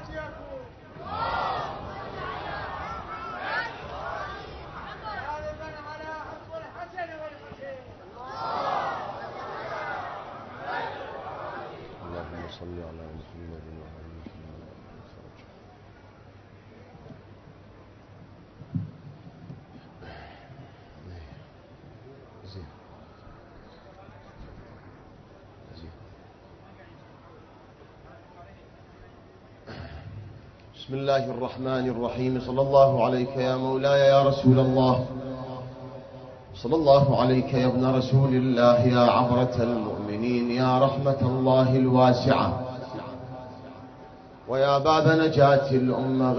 صل على محمد وعلى محمد. بسم الله الرحمن الرحيم. صلى الله عليك يا مولاي يا رسول الله، صلى الله عليك يا ابن رسول الله، يا عبرة المؤمنين، يا رحمة الله الواسعة، ويا باب نجاة الأمة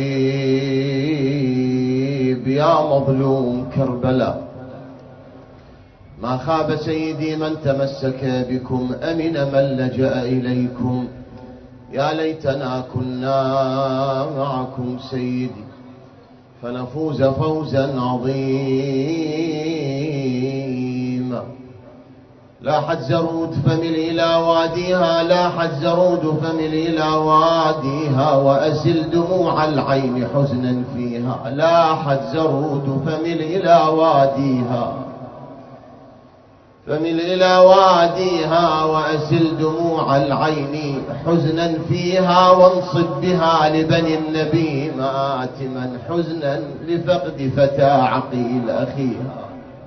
غريب، يا مظلوم كربلاء. ما خاب سيدي من تمسك بكم، أمن من لجأ إليكم. يا ليتنا كنا معكم سيدي فنفوز فوزا عظيما. لاحت زرود فمل إلى واديها، لاحت زرود فمل إلى واديها، وأسل دموع العين حزنا فيها. لاحت زرود فمل إلى واديها، فمل إلى واديها، وأسل دموع العين حزنا فيها، وانصب بها لبني النبي ماتما حزنا لفقد فتى عقيل أخيها.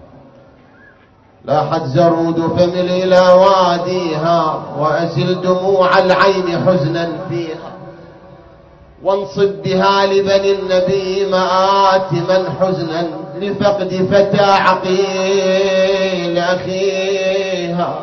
لاحت زرود فمل إلى واديها، وأسل دموع العين حزنا فيها، وانصب بها لبني النبي مآتما حزنا لفقد فتى عقيل أخيها.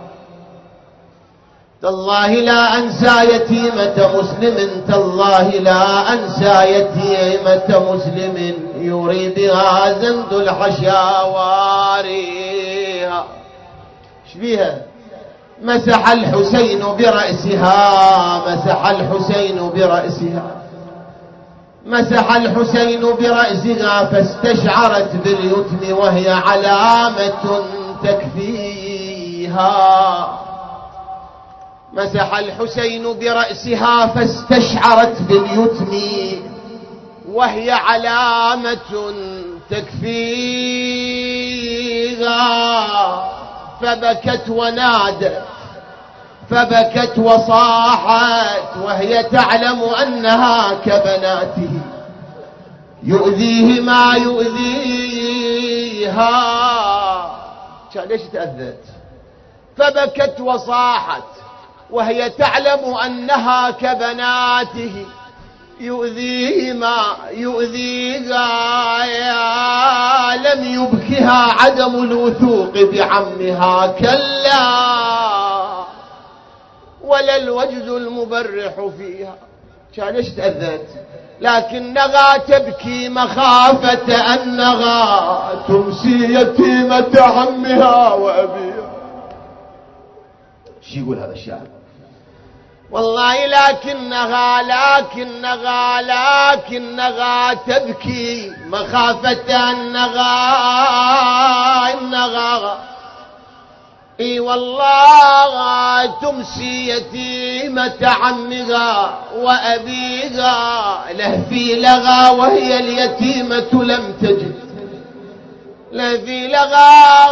تالله لا أنسى يتيمة مسلم، تالله لا أنسى يتيمة مسلم، يري بها زند الحشا واريها. شبيها؟ مسح الحسين برأسها، مسح الحسين برأسها، مسح الحسين برأسها، فاستشعرت باليتم وهي علامة تكفيها. مسح الحسين برأسها فاستشعرت باليتم وهي علامة تكفيها. فبكت ونادت، فبكت وصاحت، وهي تعلم أنها كبناته، يؤذيه ما يؤذيها. ليش تأذت؟ فبكت وصاحت وهي تعلم أنها كبناته، يؤذيه ما يؤذيها. لم يبكها عدم الوثوق بعمها، كلا، ولا الوجد المبرح فيها. ليش تأذت؟ لكنها تبكي مخافة أنها تمسي يتيمة عمها وأبيها. شو يقول هذا الشاعر؟ والله لكنها تبكي مخافة أنها اي والله تمسي يتيمة عمها وأبيها. لهفي لغا وهي اليتيمة لم تجد، لهفي لغا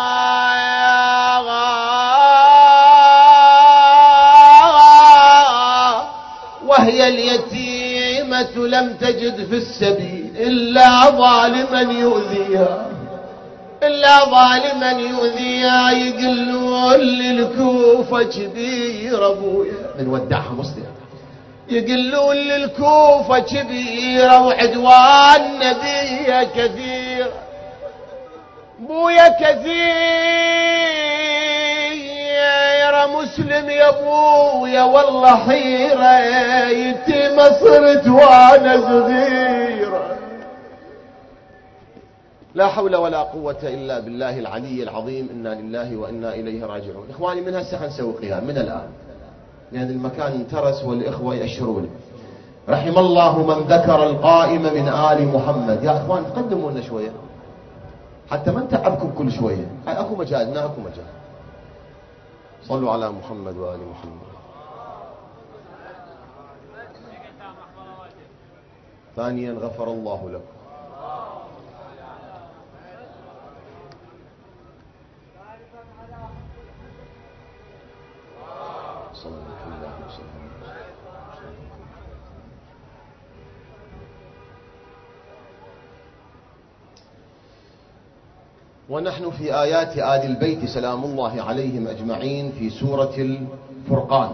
وهي اليتيمة لم تجد في السبيل إلا ظالما يؤذيها، إلا ظالما يؤذيها. يقلون للكوفة كبير أبويا، من ودعها مسلم، يقلون للكوفة كبيرة وعدوان نبيها كثير، بويا كثير. مسلم يا ابويا والله حيرة، يتيمة صرت وانا صغيرة. لا حول ولا قوة إلا بالله العلي العظيم. إنا لله وإنا إليه راجعون. إخواني من هسه حنسوي قيام من الآن، لأن المكان انترس والإخوة يأشرون. رحم الله من ذكر القائم من آل محمد. يا إخوان تقدموا لنا شوية حتى ما نتعبكم كل شوية. أكو مجال، أكو مجال. صلوا على محمد وآل محمد. ثانيا غفر الله لكم. صلى الله عليه وسلم. ونحن في آيات آل البيت سلام الله عليهم أجمعين في سورة الفرقان،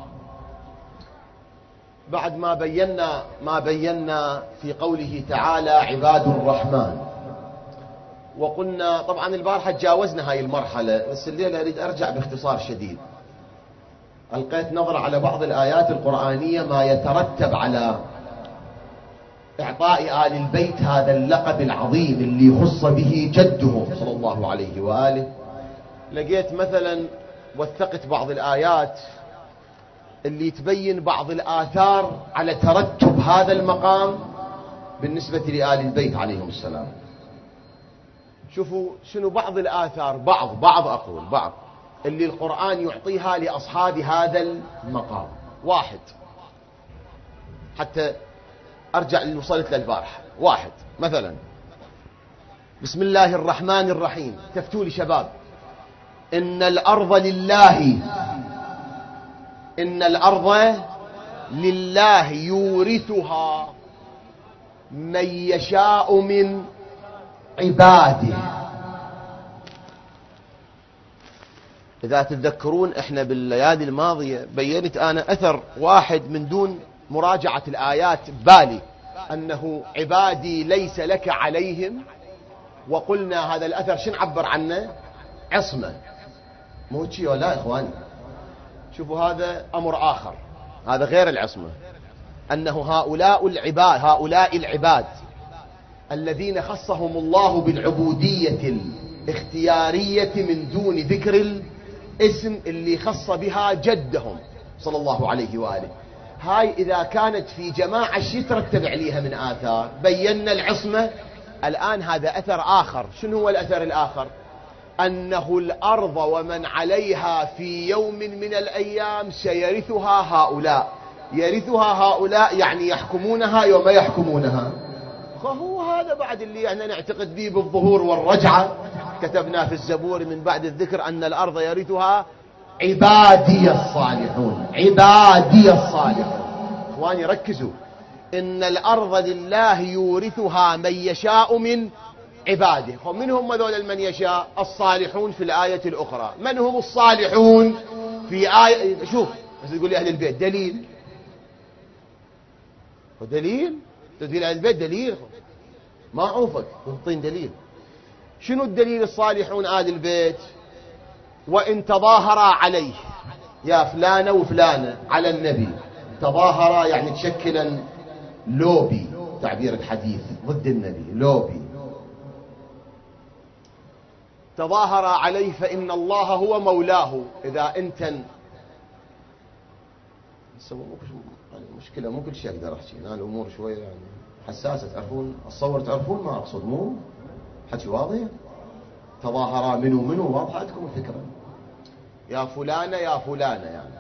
بعد ما بينا في قوله تعالى عباد الرحمن، وقلنا طبعا البارحة تجاوزنا هاي المرحلة، بس الليلة أريد أرجع باختصار شديد. ألقيت نظرة على بعض الآيات القرآنية ما يترتب على إعطاء آل البيت هذا اللقب العظيم اللي خص به جدهم صلى الله عليه وآله. لقيت مثلا وثقت بعض الآيات اللي تبين بعض الآثار على ترتب هذا المقام بالنسبة لآل البيت عليهم السلام. شوفوا شنو بعض الآثار، بعض اللي القرآن يعطيها لأصحاب هذا المقام. واحد، حتى أرجع اللي وصلت للبارحة. واحد مثلا بسم الله الرحمن الرحيم، تفتوا لي شباب، إن الأرض لله يورثها من يشاء من عباده. إذا تتذكرون إحنا بالليالي الماضية بينت أنا أثر واحد من دون مراجعة الآيات بالي، أنه عبادي ليس لك عليهم، وقلنا هذا الأثر شن عبر عنه؟ عصمة. مو شيء ولا إخواني، شوفوا هذا أمر آخر، هذا غير العصمة، أنه هؤلاء العباد الذين خصهم الله بالعبودية الاختيارية من دون ذكر الاسم اللي خص بها جدهم صلى الله عليه وآله. هاي إذا كانت في جماعة شي ترتب عليها من آثار. بينا العصمة، الآن هذا أثر آخر. شنو هو الأثر الآخر؟ أنه الأرض ومن عليها في يوم من الأيام سيرثها هؤلاء. يرثها هؤلاء يعني يحكمونها يوم يحكمونها. فهو هذا بعد اللي احنا نعتقد به بالظهور والرجعة. كتبنا في الزبور من بعد الذكر أن الأرض يرثها عبادي الصالحون. عبادي الصالحون. اخواني ركزوا، إن الأرض لله يورثها من يشاء من عباده. من هم ذول من يشاء؟ الصالحون في الآية الأخرى. من هم الصالحون في آية؟ شوف بس تقول لي أهل البيت دليل، ودليل تقول أهل البيت دليل، ما أعوفك تنطين دليل. شنو الدليل؟ الصالحون آل البيت وإن تظاهرا عليه، يا فلانة وفلانة على النبي، تظاهرا يعني تشكلا لوبي، تعبير الحديث ضد النبي، لوبي. تظاهر عليه فإن الله هو مولاه. إذا أنت مشكلة مو كل شيء أقدر أحكي، أنا الأمور شوية يعني حساسة، تعرفون الصور، تعرفون ما أقصد، مو حكي واضح. تظاهرا منو واضحة عندكم الفكرة، يا فلانة يا فلانة يعني.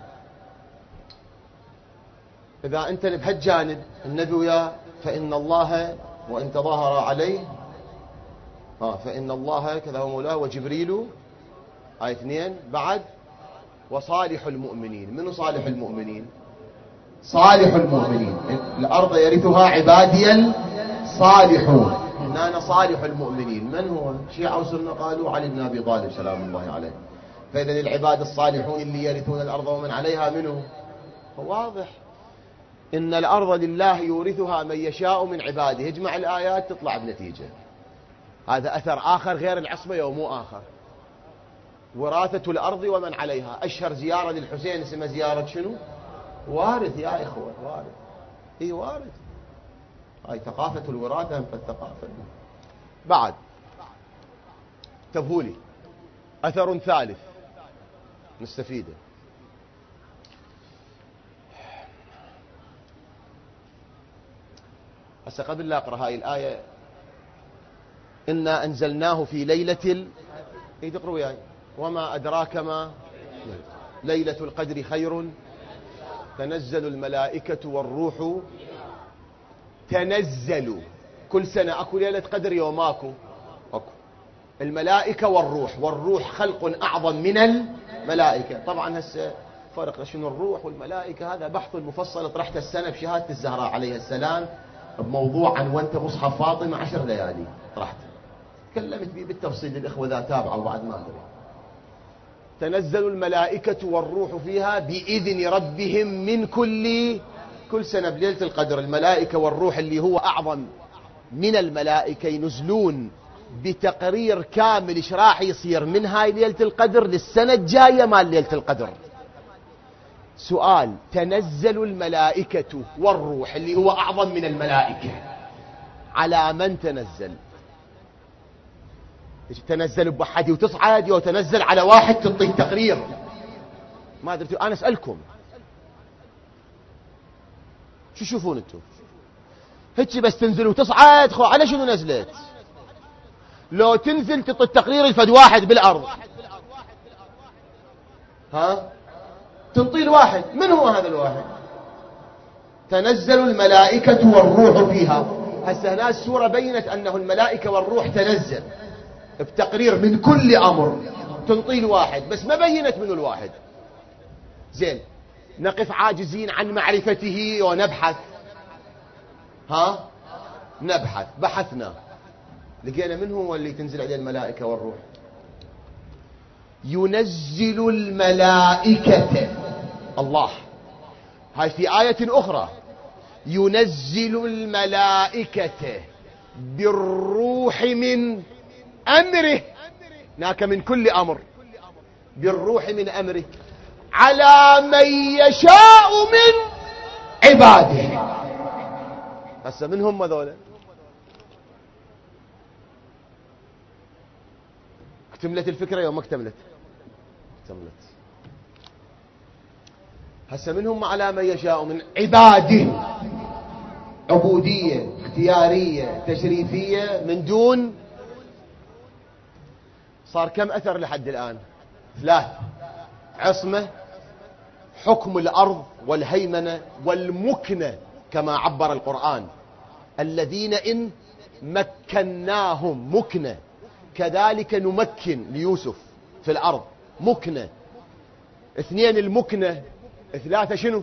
إذا أنت بهالجانب النبي ويا فإن الله وإن تظاهر عليه فإن الله كذا هو مولاه وجبريل. آية 2 بعد وصالح المؤمنين. منو صالح المؤمنين؟ صالح المؤمنين. الأرض يرثها عبادي الصالحون. هنا صالح المؤمنين من هو؟ شيعة وسنة قالوا علي بن أبي طالب سلام الله عليه. فإذا العباد الصالحون اللي يرثون الأرض ومن عليها منه. واضح إن الأرض لله يورثها من يشاء من عباده. يجمع الآيات تطلع بنتيجة. هذا أثر آخر غير العصمة يوم آخر. وراثة الأرض ومن عليها. أشهر زيارة للحسين اسمها زيارة شنو؟ وارث يا إخوة، وارث. إيه وارث. هاي ثقافة الوراثة فالثقافة. بعد تبهولي أثر ثالث نستفيده. هسه قبل لا أقرأ هاي الآية، إنا أنزلناه في ليلة تقرأوا وياي وما أدراك ما ليلة القدر خير تنزل الملائكة والروح. تنزل كل سنة اكو ليلة قدر يوم اكو الملائكة والروح خلق اعظم من الملائكة. طبعا هسه فرق شنو الروح والملائكة هذا بحث مفصل طرحت السنة بشهادة الزهراء عليه السلام بموضوع عنونت مصحف فاطمة 10 ليالي طرحت تكلمت به بالتفصيل الإخوة ذا تابعوا بعد ما أدري. تنزل الملائكة والروح فيها بإذن ربهم من كل سنة بليلة القدر. الملائكة والروح اللي هو أعظم من الملائكة ينزلون بتقرير كامل ايش راح يصير من هاي ليلة القدر للسنة الجاية مال ليلة القدر. سؤال: تنزل الملائكة والروح اللي هو أعظم من الملائكة على من تنزل؟ تنزل بوحدي وتصعد يو تنزل على واحد تعطي تقرير؟ ما أدري أنا أسألكم شو تشوفون أنتم؟ هيك بس تنزل وتصعد خو على شنو نزلت؟ لو تنزل تعطي التقرير الفد واحد بالأرض ها تنطي الواحد. من هو هذا الواحد؟ تنزل الملائكة والروح فيها. هسه هنا السورة بينت أنه الملائكة والروح تنزل بتقرير من كل أمر تنطي الواحد بس ما بينت منه الواحد. زين نقف عاجزين عن معرفته ونبحث نبحث بحثنا لقينا من هو اللي تنزل عليه الملائكة والروح. ينزل الملائكة الله. هاي في آية أخرى ينزل الملائكة بالروح من أمره. هناك من كل أمر بالروح من أمره على من يشاء من عباده. هسه من هم ذولا؟ اكتملت الفكرة يوم ما اكتملت؟ اكتملت. هسه من هم على من يشاء من عباده؟ عبودية اختيارية تشريفية من دون. صار كم أثر لحد الآن؟ 3: عصمة، حكم الأرض والهيمنة والمكنة كما عبر القرآن الذين إن مكناهم مكنة كذلك نمكن ليوسف في الأرض مكنة. 2 المكنة. 3 شنو؟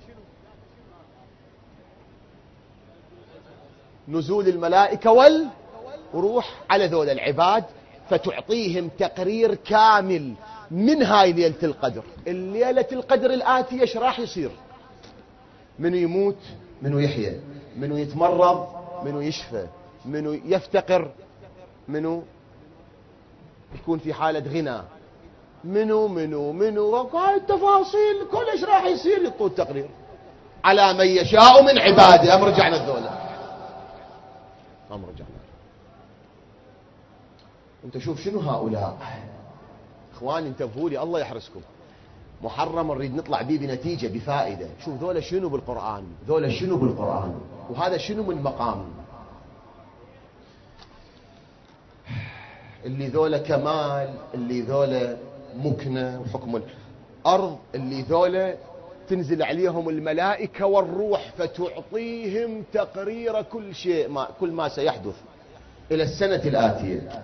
نزول الملائكة والروح على ذول العباد فتعطيهم تقرير كامل من هاي ليلة القدر. الليلة القدر الآتية ايش راح يصير؟ منو يموت، منو يحيى، منو يتمرض، منو يشفى، منو يفتقر، منو يكون في حالة غنى، منو هاي التفاصيل كل ايش راح يصير يعطوا التقرير على من يشاء من عباده. أم رجعنا الذولا؟ أم رجعنا. انت شوف شنو هؤلاء اخواني انتبهوا لي الله يحرسكم. محرم نريد نطلع بيه بنتيجة بفائدة. شوف ذولا شنو بالقرآن، ذولا شنو بالقرآن، وهذا شنو من مقام اللي ذولا كمال، اللي ذولا مكنة وحكم الأرض، اللي ذولا تنزل عليهم الملائكة والروح فتعطيهم تقرير كل شيء كل ما سيحدث إلى السنة الآتية.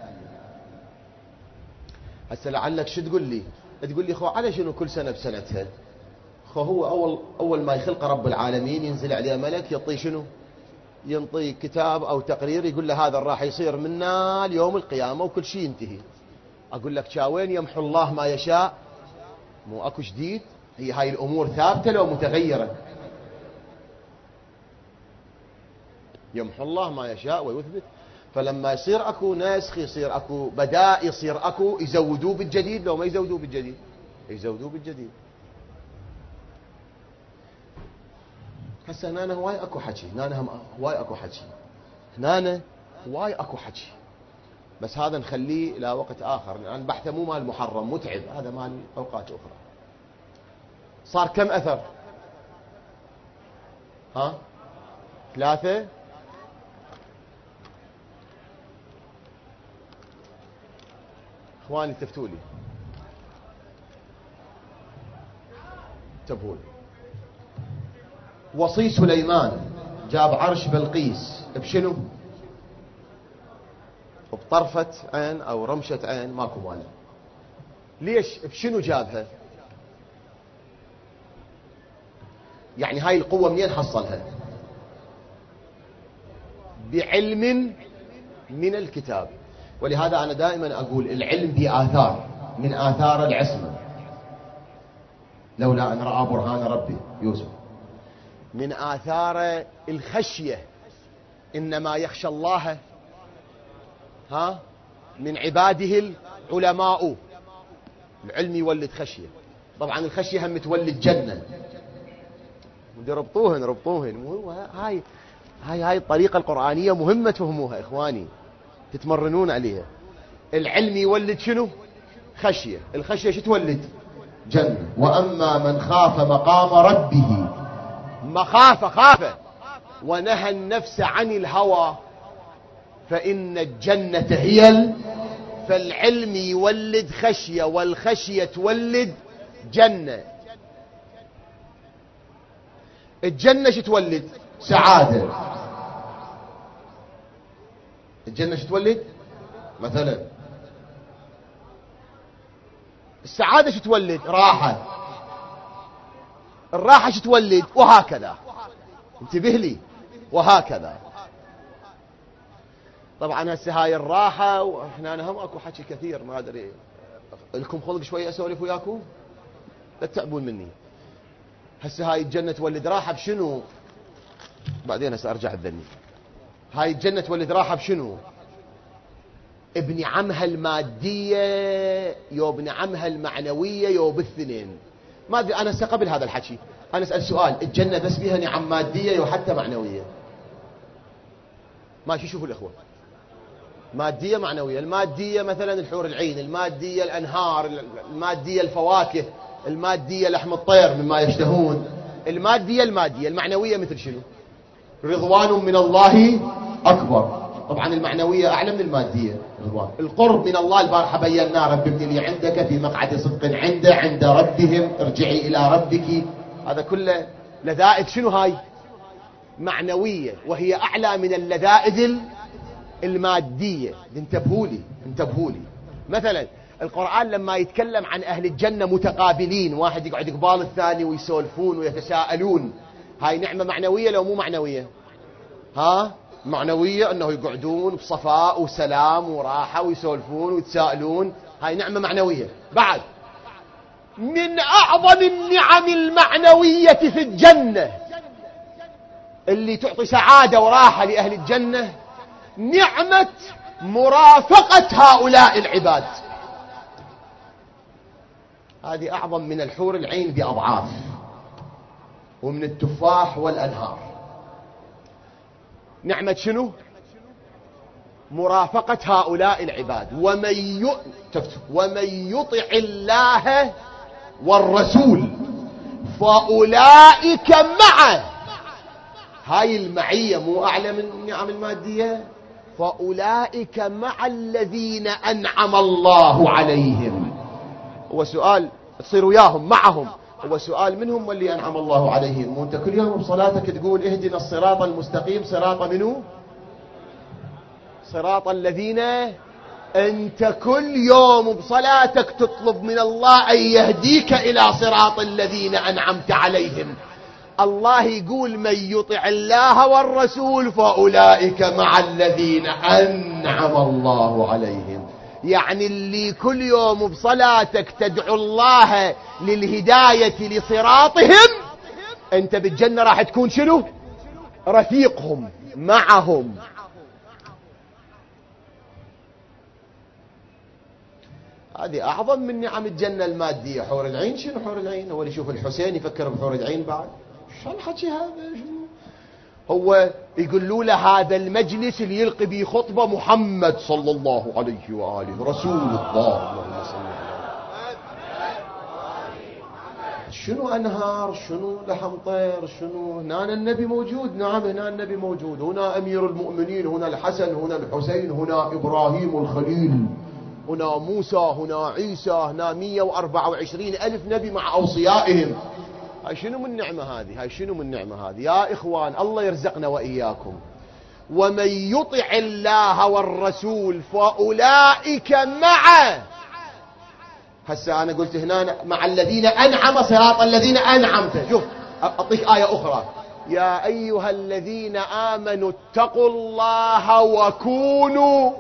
هسه لعلك شو تقول لي؟ تقول لي خو على شنو كل سنة بسنتها؟ خو هو أول ما يخلق رب العالمين ينزل عليه ملك يعطيه شنو؟ ينطي كتاب أو تقرير يقول له هذا راح يصير منا اليوم القيامة وكل شيء ينتهي. أقول لك شاوين يمحو الله ما يشاء، مو أكو جديد؟ هي هاي الأمور ثابتة لو متغيرة؟ يمحو الله ما يشاء ويثبت. فلما يصير أكو نسخ يصير أكو بداء يصير أكو يزودوه بالجديد. لو ما يزودوه بالجديد يزودوه بالجديد. هسه هنا هواي أكو حكي، هنا هواي أكو حكي، هنا هواي أكو حكي، بس هذا نخليه إلى وقت آخر لأن بحثه مو مال محرم متعب، هذا مال أوقات أخرى. صار كم أثر؟ 3. اخواني التفتوا لي انتبهوا لي. وصي سليمان جاب عرش بلقيس بشنو؟ بطرفة عين أو رمشة عين، ماكو مال. ليش؟ بشنو جابها؟ يعني هاي القوة منين حصلها؟ بعلم من الكتاب. ولهذا أنا دائما أقول العلم بآثار، من آثار العصمة. لولا أن رأى برهان ربي يوسف. من آثار الخشية، إنما يخشى الله من عباده العلماء. العلم يولد خشية. طبعا الخشية هم تولد جنة. ربطوهن. هاي الطريقة القرآنية مهمة تفهموها إخواني، تتمرنون عليها. العلم يولد شنو؟ خشية. الخشية شو تولد؟ جنة. وأما من خاف مقام ربه، خاف ونهى النفس عن الهوى فإن الجنة هي فالعلم يولد خشية، والخشية تولد جنة. الجنة شو تولد؟ سعادة. الجنة شو تولد؟ مثلا السعادة شو تولد؟ راحة. الراحة شو تولد؟ وهكذا. انتبه لي، وهكذا. طبعا هسه هاي الراحة، واحنا هم اكو حكي كثير، ما ادري لكم خلق شوية اسولف وياكم، لا تتعبون مني. هسه هاي الجنة تولد راحة بشنو؟ بعدين هسه ارجع الذني. هاي الجنة تولد راحة بشنو؟ بنعمها المادية يو بنعمها المعنوية يو بالاثنين. ما ادري انا هسه قبل هذا الحكي انا اسال سؤال، الجنة بس بيها نعم مادية يو حتى معنوية؟ ماشي. شوفوا الاخوة، مادية معنوية. المادية مثلا الحور العين، المادية الانهار، المادية الفواكه، المادية لحم الطير مما يشتهون. المادية. المعنوية مثل شنو؟ رضوان من الله أكبر. طبعا المعنوية أعلى من المادية. رضوان القرب من الله. البارحة بينا رب ابن لي عندك في مقعد صدق عند ربهم ارجعي إلى ربك. هذا كله لذائذ شنو هاي؟ معنوية، وهي أعلى من اللذائذ المادية. انتبهوا لي. مثلا القرآن لما يتكلم عن أهل الجنة متقابلين، واحد يقعد قبال الثاني ويسولفون ويتساءلون، هاي نعمة معنوية لو مو معنوية؟ معنوية، أنه يقعدون بصفاء وسلام وراحة ويسولفون ويتساءلون، هاي نعمة معنوية. بعد من أعظم النعم المعنوية في الجنة اللي تعطي سعادة وراحة لأهل الجنة، نعمة مرافقة هؤلاء العباد. هذه أعظم من الحور العين بأضعاف، ومن التفاح والأنهار. نعمة شنو؟ مرافقة هؤلاء العباد. ومن يطع الله والرسول فأولئك معه. هاي المعية مو أعلى من النعم المادية؟ فأولئك مع الذين أنعم الله عليهم. هو سؤال تصير وياهم معهم، هو سؤال منهم واللي أنعم الله عليهم. وانت كل يوم بصلاتك تقول اهدنا الصراط المستقيم، صراط منو؟ صراط الذين. انت كل يوم بصلاتك تطلب من الله أن يهديك إلى صراط الذين أنعمت عليهم. الله يقول من يطع الله والرسول فأولئك مع الذين أنعم الله عليهم. يعني اللي كل يوم بصلاتك تدعو الله للهداية لصراطهم، انت بالجنة راح تكون شنو؟ رفيقهم، معهم. هذه أعظم من نعم الجنة المادية. حور العين شنو حور العين؟ هو اللي يشوف الحسين يفكر بحور العين بعد؟ شو الحكي هذا؟ هو يقولوا له هذا المجلس اللي يلقي به خطبة محمد صلى الله عليه وآله رسول الله، اللهم صل على. شنو أنهار، شنو لحم طير، شنو؟ هنا النبي موجود. نعم هنا النبي موجود، هنا أمير المؤمنين، هنا الحسن، هنا الحسين، هنا إبراهيم الخليل، هنا موسى، هنا عيسى، هنا 124,000 نبي مع أوصيائهم. هاي شنو من نعمة هذه؟ هاي شنو من نعمة هذه؟ يا إخوان الله يرزقنا وإياكم. ومن يطع الله والرسول فأولئك معه. هسه أنا قلت هنا مع الذين أنعم صراط الذين أنعمت. شوف أعطيك آية أخرى: يا أيها الذين آمنوا اتقوا الله وكونوا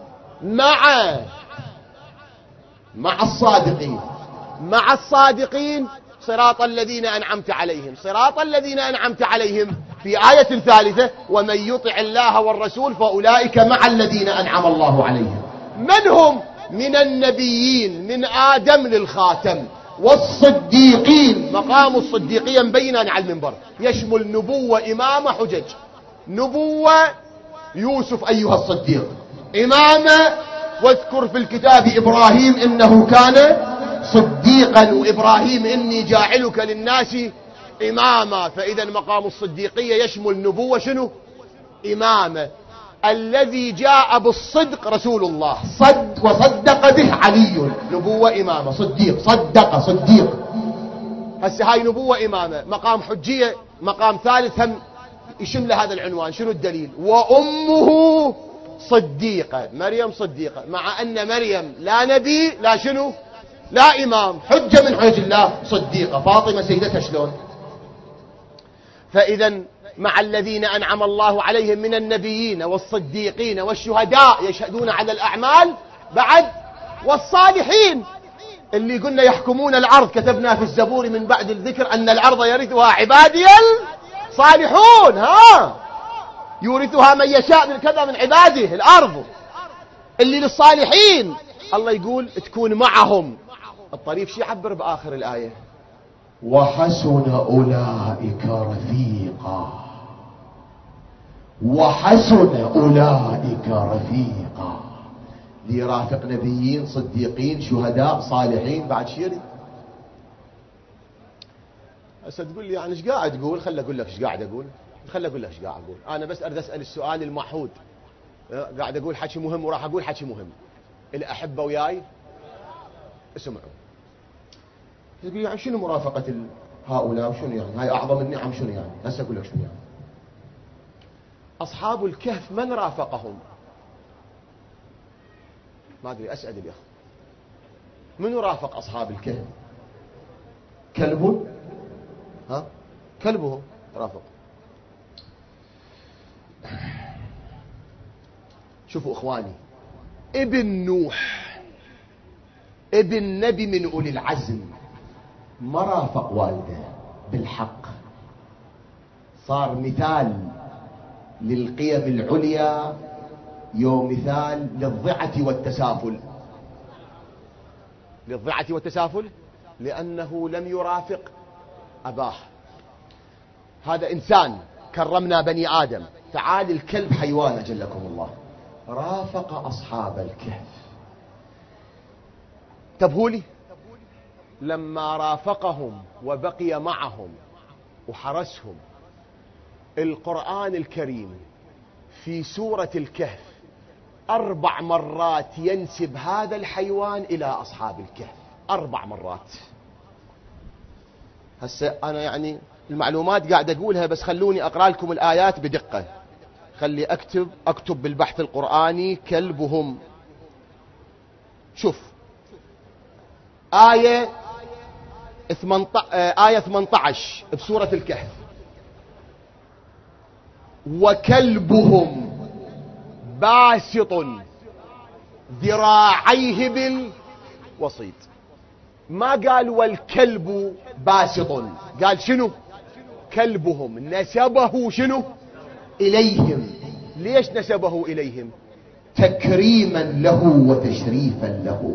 مع الصادقين. مع الصادقين صراط الذين أنعمت عليهم. صراط الذين أنعمت عليهم في آية ثالثة: ومن يطع الله والرسول فأولئك مع الذين أنعم الله عليهم. من هم؟ من النبيين من آدم للخاتم، والصديقين. مقام الصديقية مبينا على المنبر، يشمل نبوة، إمامة، حجج. نبوة يوسف أيها الصديق، إمامة واذكر في الكتاب إبراهيم إنه كان صديقا، وإبراهيم إني جاعلك للناس إماما. فإذا مقام الصديقية يشمل نبوة، شنو؟ إمامة. الذي جاء بالصدق رسول الله، وصدق به علي. نبوة إمامة، صديق، صديق. هسه هاي نبوة إمامة. مقام حجية، مقام ثالث هم يشمل هذا العنوان. شنو الدليل؟ وأمه صديقة، مريم صديقة، مع أن مريم لا نبي لا شنو لا إمام، حجة من حجج الله، صديقة. فاطمة سيدتها شلون؟ فإذا مع الذين أنعم الله عليهم من النبيين والصديقين والشهداء يشهدون على الأعمال، بعد والصالحين اللي قلنا يحكمون الأرض. كتبنا في الزبور من بعد الذكر أن الأرض يرثها عبادي الصالحون. يورثها من يشاء من كذا من عباده. الأرض اللي للصالحين الله يقول تكون معهم. الطريف شي يعبر بآخر الآية: وحسن أولئك رفيقا. وحسن أولئك رفيقا. ليرافق نبيين، صديقين، شهداء، صالحين، بعد شيري. هسه تقول لي يعني ايش قاعد تقول؟ خل اقول لك ايش قاعد اقول. خل اقول لك ايش قاعد اقول. انا بس اريد اسال السؤال المعهود. قاعد اقول حكي مهم وراح اقول حكي مهم. الاحبه وياي اسمعوا. تقول يعني شنو مرافقه هؤلاء وشنو يعني؟ هاي اعظم النعم. شنو يعني؟ هسه اقول لك شنو يعني. اصحاب الكهف من رافقهم؟ ما ادري، اسال الاخ. من رافق اصحاب الكهف؟ كلبهم؟ كلبهم رافق. شوفوا اخواني، ابن نوح ابن نبي من اولي العزم ما رافق والده بالحق، صار مثال للقيم العليا، يوم مثال للضعة والتسافل. للضعة والتسافل لأنه لم يرافق أباه. هذا إنسان، كرمنا بني آدم. تعال الكلب حيوان أجلكم الله، رافق أصحاب الكهف. انتبهوا لي، لما رافقهم وبقي معهم وحرسهم. القرآن الكريم في سورة الكهف 4 مرات ينسب هذا الحيوان إلى أصحاب الكهف. 4 مرات. هسه أنا يعني المعلومات قاعد أقولها، بس خلوني أقرأ لكم الآيات بدقة. خلي أكتب بالبحث القرآني كلبهم. شوف آية 18 بسورة الكهف: وكلبهم باسط ذراعيه بالوسيط. ما قال والكلب باسط، قال شنو؟ كلبهم. نسبه شنو؟ إليهم. ليش نسبه إليهم؟ تكريما له وتشريفا له.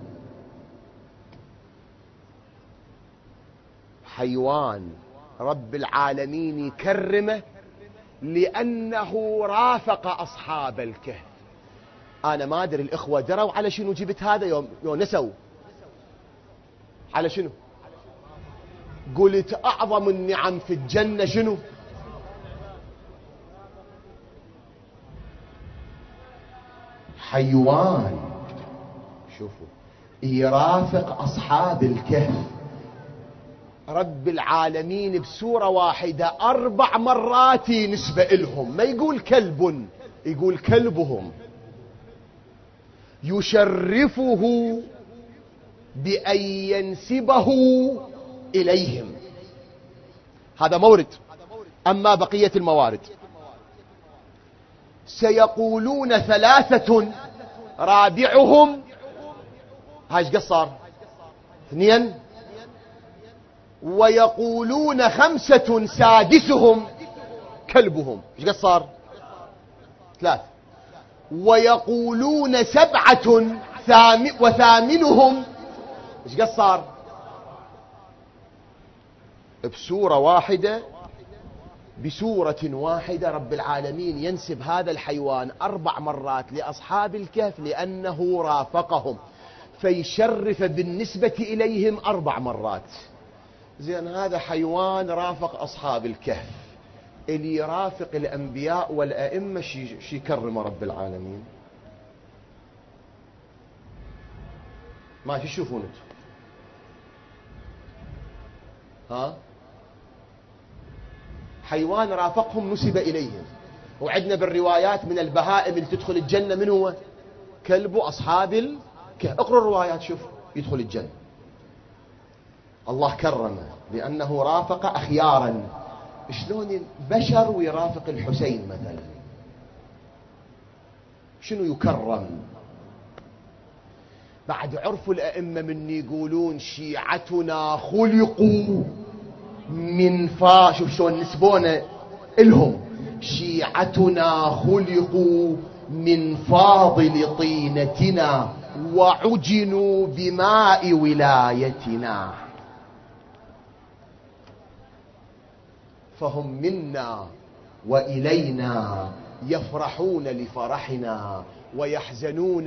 حيوان رب العالمين يكرمه لأنه رافق أصحاب الكهف. أنا ما أدري الإخوة دروا على شنو جبت هذا يوم نسوا على شنو؟ قلت أعظم النعم في الجنة شنو؟ حيوان. شوفوا، يرافق أصحاب الكهف. رب العالمين بسورة واحدة 4 مرات نسبة إلهم، ما يقول كلب، يقول كلبهم، يشرفه بأن ينسبه إليهم. هذا مورد. أما بقية الموارد: سيقولون 3 رابعهم، هاي ايش قصر؟ 2. ويقولون 5 سادسهم كلبهم، ايش قصر؟ 3. ويقولون 7 وثامنهم، ايش قصر؟ بسورة واحدة، بسورة واحدة رب العالمين ينسب هذا الحيوان 4 مرات لأصحاب الكهف لأنه رافقهم، فيشرف بالنسبة إليهم 4 مرات. زين، هذا حيوان رافق أصحاب الكهف، اللي يرافق الأنبياء والأئمة شي يكرم رب العالمين. ما تشوفون انتم؟ ها؟ حيوان رافقهم نسب إليهم. وعندنا بالروايات من البهائم اللي تدخل الجنة من هو؟ كلب أصحاب الكهف. اقرأ الروايات شوف، يدخل الجنة. الله كرمه لأنه رافق أخيارا. شلون البشر ويرافق الحسين مثلا؟ شنو يكرم؟ بعد عرفوا الأئمة من يقولون شيعتنا خلقوا من شوف شلون نسبونه إلهم: شيعتنا خلقوا من فاضل طينتنا وعجنوا بماء ولايتنا، فهم منا وإلينا يفرحون لفرحنا ويحزنون.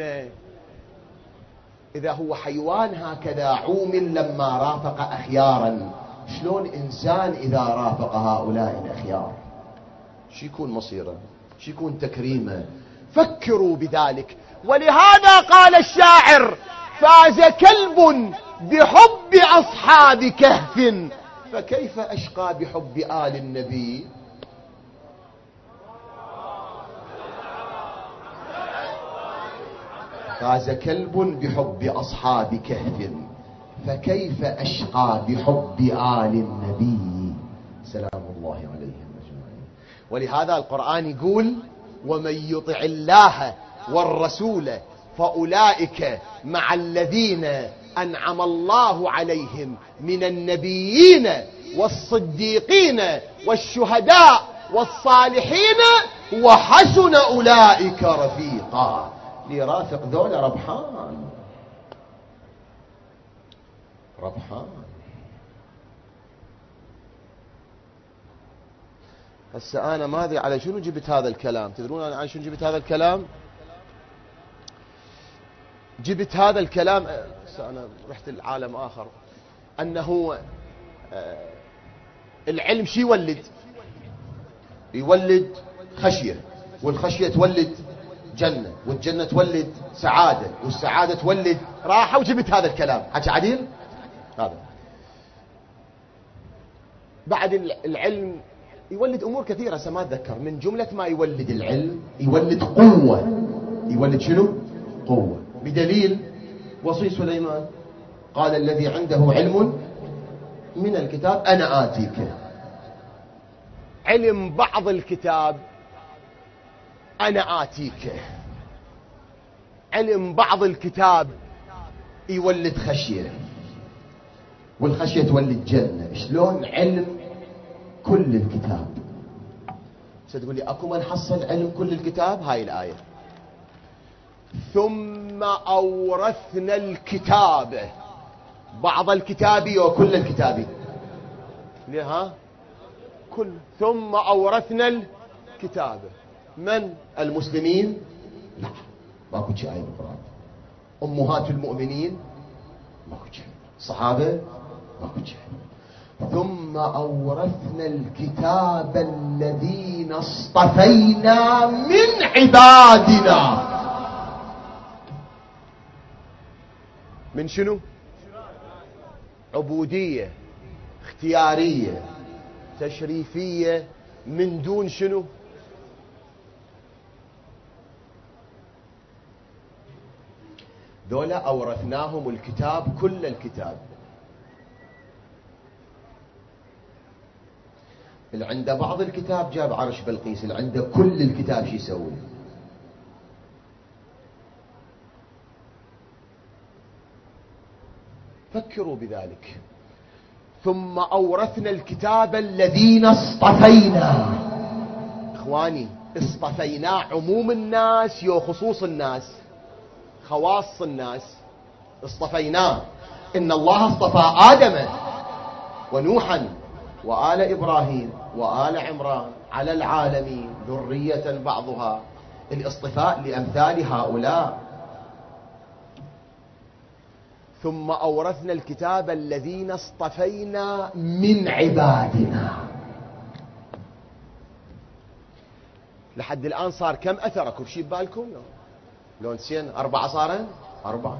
إذا هو حيوان هكذا عومل لما رافق أخيارا، شلون إنسان إذا رافق هؤلاء الأخيار؟ شو يكون مصيره؟ شو يكون تكريمه؟ فكروا بذلك. ولهذا قال الشاعر: فاز كلب بحب أصحاب كهف، فكيف أشقى بحب آل النبي؟ فاز كلب بحب أصحاب كهف، فكيف أشقى بحب آل النبي سلام الله عليهم أجمعين. ولهذا القرآن يقول: ومن يطع الله والرسول فأولئك مع الذين أنعم الله عليهم من النبيين والصديقين والشهداء والصالحين وحسن أولئك رفيقا. ليرافق ذولا ربحان، ربحان. هسه أنا ما أدري على شنو جبت هذا الكلام. تدرون أنا على شنو جبت هذا الكلام؟ جبت هذا الكلام، أنا رحت العالم آخر، أنه العلم شي يولد خشية، والخشية تولد جنة، والجنة تولد سعادة، والسعادة تولد راحة. وجبت هذا الكلام. حكي عديل هذا. بعد العلم يولد أمور كثيرة سما أتذكر. من جملة ما يولد العلم يولد قوة. يولد شنو؟ قوة. بدليل وصي سليمان قال: الذي عنده علم من الكتاب أنا آتيك. علم بعض الكتاب أنا آتيك. علم بعض الكتاب يولد خشية، والخشية تولد جنة. شلون علم كل الكتاب؟ ستقول لي أكو من حصل علم كل الكتاب؟ هاي الآية: ثم أورثنا الكتاب بعض الكتاب وكل الكتاب. لها كل. ثم أورثنا الكتاب من؟ المسلمين؟ لا، ماكو شيء آية بالقرآن. أمهات المؤمنين؟ ماكو شيء. صحابة؟ ماكو شيء. ثم أورثنا الكتاب الذين اصطفينا من عبادنا. من شنو؟ عبودية. اختيارية تشريفية من دون شنو؟ ذولا أورثناهم الكتاب، كل الكتاب. اللي عنده بعض الكتاب جاب عرش بلقيس، اللي عنده كل الكتاب شو يسوي؟ فكروا بذلك. ثم أورثنا الكتاب الذين اصطفينا. إخواني، اصطفينا عموم الناس يو خصوص الناس، خواص الناس اصطفيناه. إن الله اصطفى آدم ونوحا وآل إبراهيم وآل عمران على العالمين ذرية بعضها. الاصطفاء لأمثال هؤلاء. ثم أورثنا الكتاب الذين اصطفينا من عبادنا. لحد الآن صار كم أثر؟ أكو شيء ببالكم؟ لو نسين 4 صارن 4.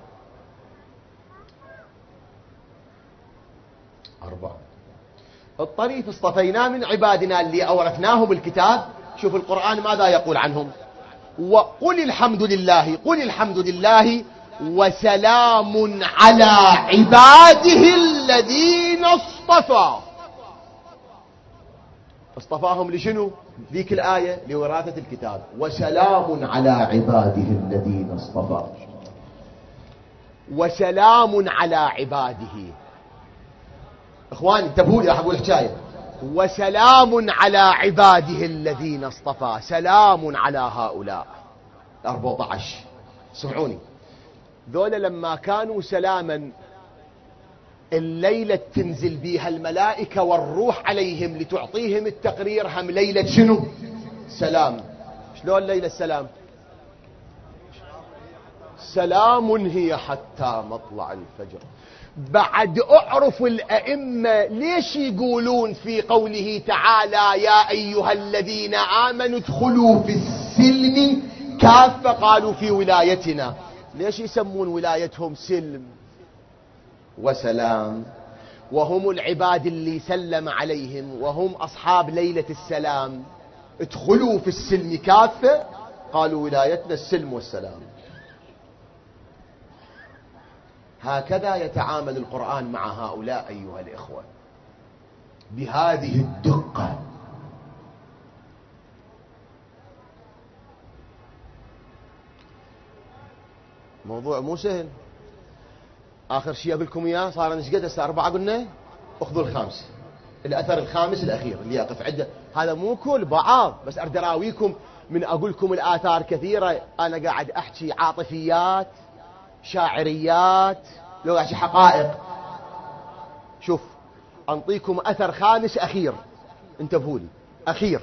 الطريف اصطفينا من عبادنا اللي أورثناهم الكتاب. شوف القرآن ماذا يقول عنهم. وقل الحمد لله، قل الحمد لله وسلام على عباده الذين اصطفى. اصطفاهم لشنو؟ ذيك الآية لوراثة الكتاب. وسلام على عباده الذين اصطفى. وسلام على عباده. اخواني انتبهوا لي، راح اقول حكايه. وسلام على عباده الذين اصطفى. سلام على هؤلاء 14. سمعوني، ذولا لما كانوا سلاما الليلة تنزل بيها الملائكة والروح عليهم لتعطيهم التقرير، هم ليلة شنو؟ سلام. شلون ليلة السلام؟ سلام هي حتى مطلع الفجر. بعد أعرف الأئمة ليش يقولون في قوله تعالى يا أيها الذين آمنوا ادخلوا في السلم كافة، قالوا في ولايتنا. ليش يسمون ولايتهم سلم وسلام وهم العباد اللي سلم عليهم وهم أصحاب ليلة السلام؟ ادخلوا في السلم كافة، قالوا ولايتنا السلم والسلام. هكذا يتعامل القرآن مع هؤلاء أيها الإخوة، بهذه الدقة. موضوع مو سهل. آخر شيء أقول لكم إياه، صار نشقد هسه 4 قلنا، أخذوا الخامس. الأثر الخامس الأخير اللي يقف عنده. هذا مو كل بعض، بس أريد أراويكم من أقول لكم الآثار كثيرة. أنا قاعد أحكي عاطفيات، شاعريات، لو أحكي حقائق. شوف أنطيكم أثر خامس أخير، انتبهوا لي، أخير.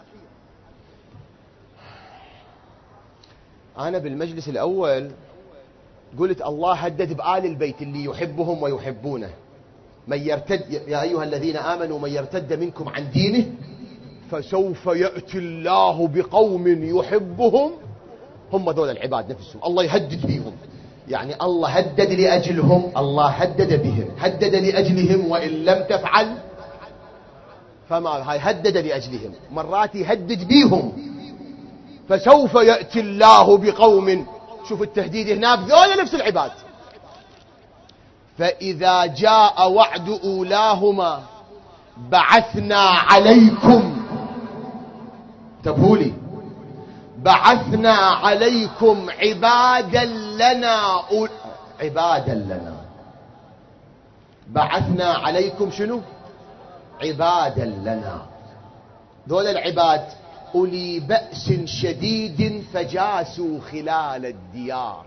أنا بالمجلس الأول قلت الله هدد بآل البيت اللي يحبهم ويحبونه. من يرتد، يا أيها الذين آمنوا من يرتد منكم عن دينه فسوف يأتي الله بقوم يحبهم. هم ذول العباد نفسهم الله يهدد بهم. يعني الله هدد لأجلهم، الله هدد بهم، هدد لأجلهم وإن لم تفعل فما هاي هدد لأجلهم. مرات يهدد بهم. فسوف يأتي الله بقوم، شوف التهديد هناك، ذول نفس العباد. فإذا جاء وعد أولاهما بعثنا عليكم، انتبهوا لي، بعثنا عليكم عبادا لنا، عبادا لنا. بعثنا عليكم شنو؟ عبادا لنا. ذول العباد أولي بأس شديد فجاسوا خلال الديار.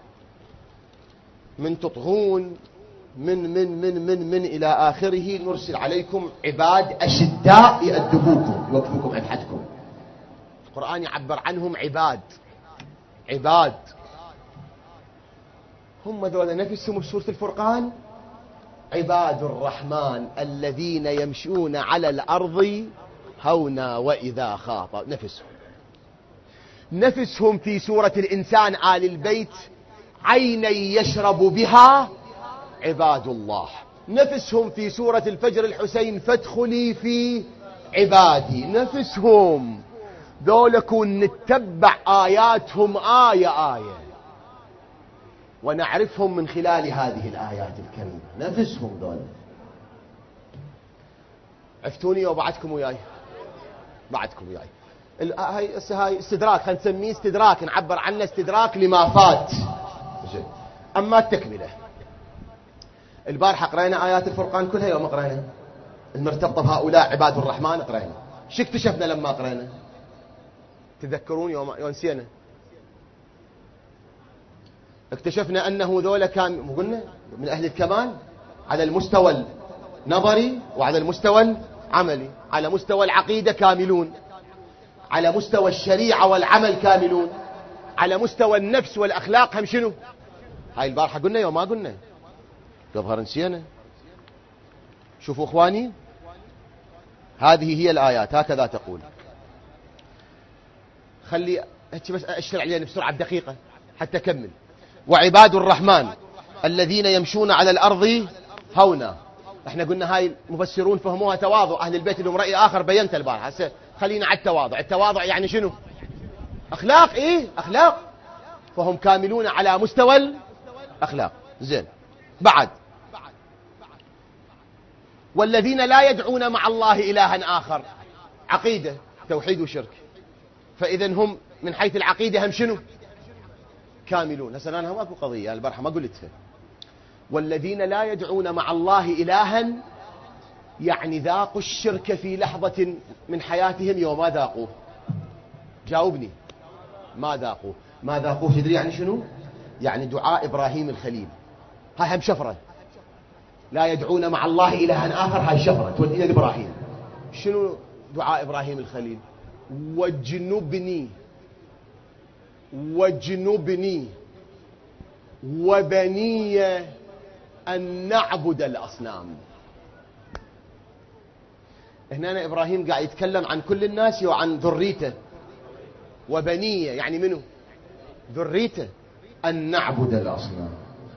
من تطغون من إلى آخره، نرسل عليكم عباد أشداء يأدبوكم يوقفوكم عند حدكم. القرآن يعبر عنهم عباد. عباد هم ذولا نفسهم في سورة الفرقان. عباد الرحمن الذين يمشون على الأرض هونا وإذا خاطب. نفسهم في سورة الإنسان آل البيت عينا يشرب بها عباد الله. نفسهم في سورة الفجر الحسين فادخلي في عبادي، نفسهم ذولا كون نتبع آياتهم آية آية ونعرفهم من خلال هذه الآيات الكريمة، نفسهم ذولا. عفتوني وبعدكم وياي، بعدكم وياي. هاي استدراك، خلينا نسميه استدراك، نعبر عنه استدراك لما فات. أما التكملة، البارحة قرأنا آيات الفرقان كلها، يوم قرأنا المرتبطة بهؤلاء عباد الرحمن قرأنا. شو اكتشفنا لما قرأنا؟ تذكرون يوم نسينا؟ اكتشفنا أنه ذولا كان قلنا من أهل الكمال على المستوى النظري وعلى المستوى العملي. على مستوى العقيدة كاملون، على مستوى الشريعة والعمل كاملون، على مستوى النفس والأخلاق هم شنو؟ هاي البارحة قلنا يوم ما قلنا؟ يظهر نسينا. شوفوا إخواني، هذه هي الآيات هكذا تقول. خلي بس أشتر علينا بسرعة بدقيقة حتى أكمل. وعباد الرحمن الذين يمشون على الأرض هونا. احنا قلنا هاي المفسرون فهموها تواضع، أهل البيت لهم رأي آخر بينت البارحة. هسه خلينا على التواضع. التواضع يعني شنو؟ أخلاق. إيه أخلاق، فهم كاملون على مستوى الأخلاق. زين. بعد والذين لا يدعون مع الله إلها آخر، عقيدة توحيد وشرك، فإذا هم من حيث العقيدة هم شنو؟ كاملون. هسه أنا ماكو قضية البارحة ما قلتها. والذين لا يدعون مع الله إلها يعني ذاقوا الشرك في لحظة من حياتهم يوم ما ذاقوه. جاوبني، ما ذاقوه. ما ذاقوه تدري يعني شنو؟ يعني دعاء إبراهيم الخليل، هاي هم شفرة. لا يدعون مع الله إلها آخر، هاي شفرة تودينا لإبراهيم. شنو دعاء إبراهيم الخليل؟ وجنبني وبني أن نعبد الأصنام. هنا إبراهيم قاعد يتكلم عن كل الناس وعن ذريته. وبنية يعني منه؟ ذريته. أن نعبد الأصنام.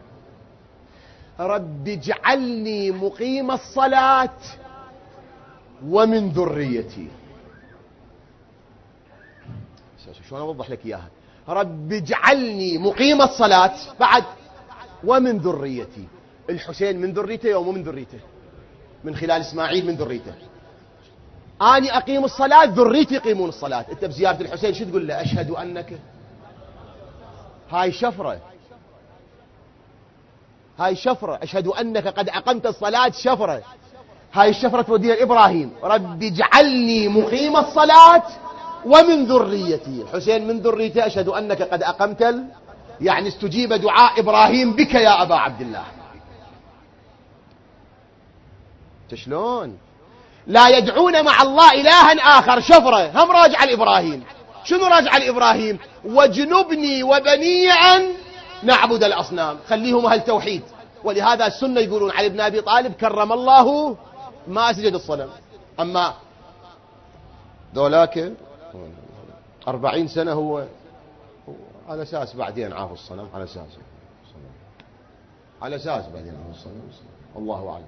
رب اجعلني مقيم الصلاة ومن ذريتي. شلون أوضح لك إياها؟ رب اجعلني مقيم الصلاة بعد ومن ذريتي. الحسين من ذريته ومو من ذريته؟ من خلال إسماعيل من ذريته. أني أقيم الصلاة، ذريتي يقيمون الصلاة. أنت بزيارة الحسين شو تقول له؟ أشهد أنك. هاي شفرة، هاي شفرة. أشهد أنك قد أقمت الصلاة، شفرة. هاي الشفرة توديها لإبراهيم. رب اجعلني مقيم الصلاة ومن ذريتي. الحسين من ذريته. أشهد أنك قد أقمت يعني استجيب دعاء إبراهيم بك يا أبا عبد الله. شلون؟ لا يدعون مع الله إلها آخر، شفرة هم راجع لإبراهيم. شنو راجع لإبراهيم؟ وجنبني وبني أن نعبد الأصنام. خليهم أهل توحيد. ولهذا السنة يقولون علي بن أبي طالب كرم الله ما سجد الصنم. أما ذولاك 40 سنة هو على أساس بعدين عاف الصنم، على أساس بعدين عاف الصنم. الله أعلم.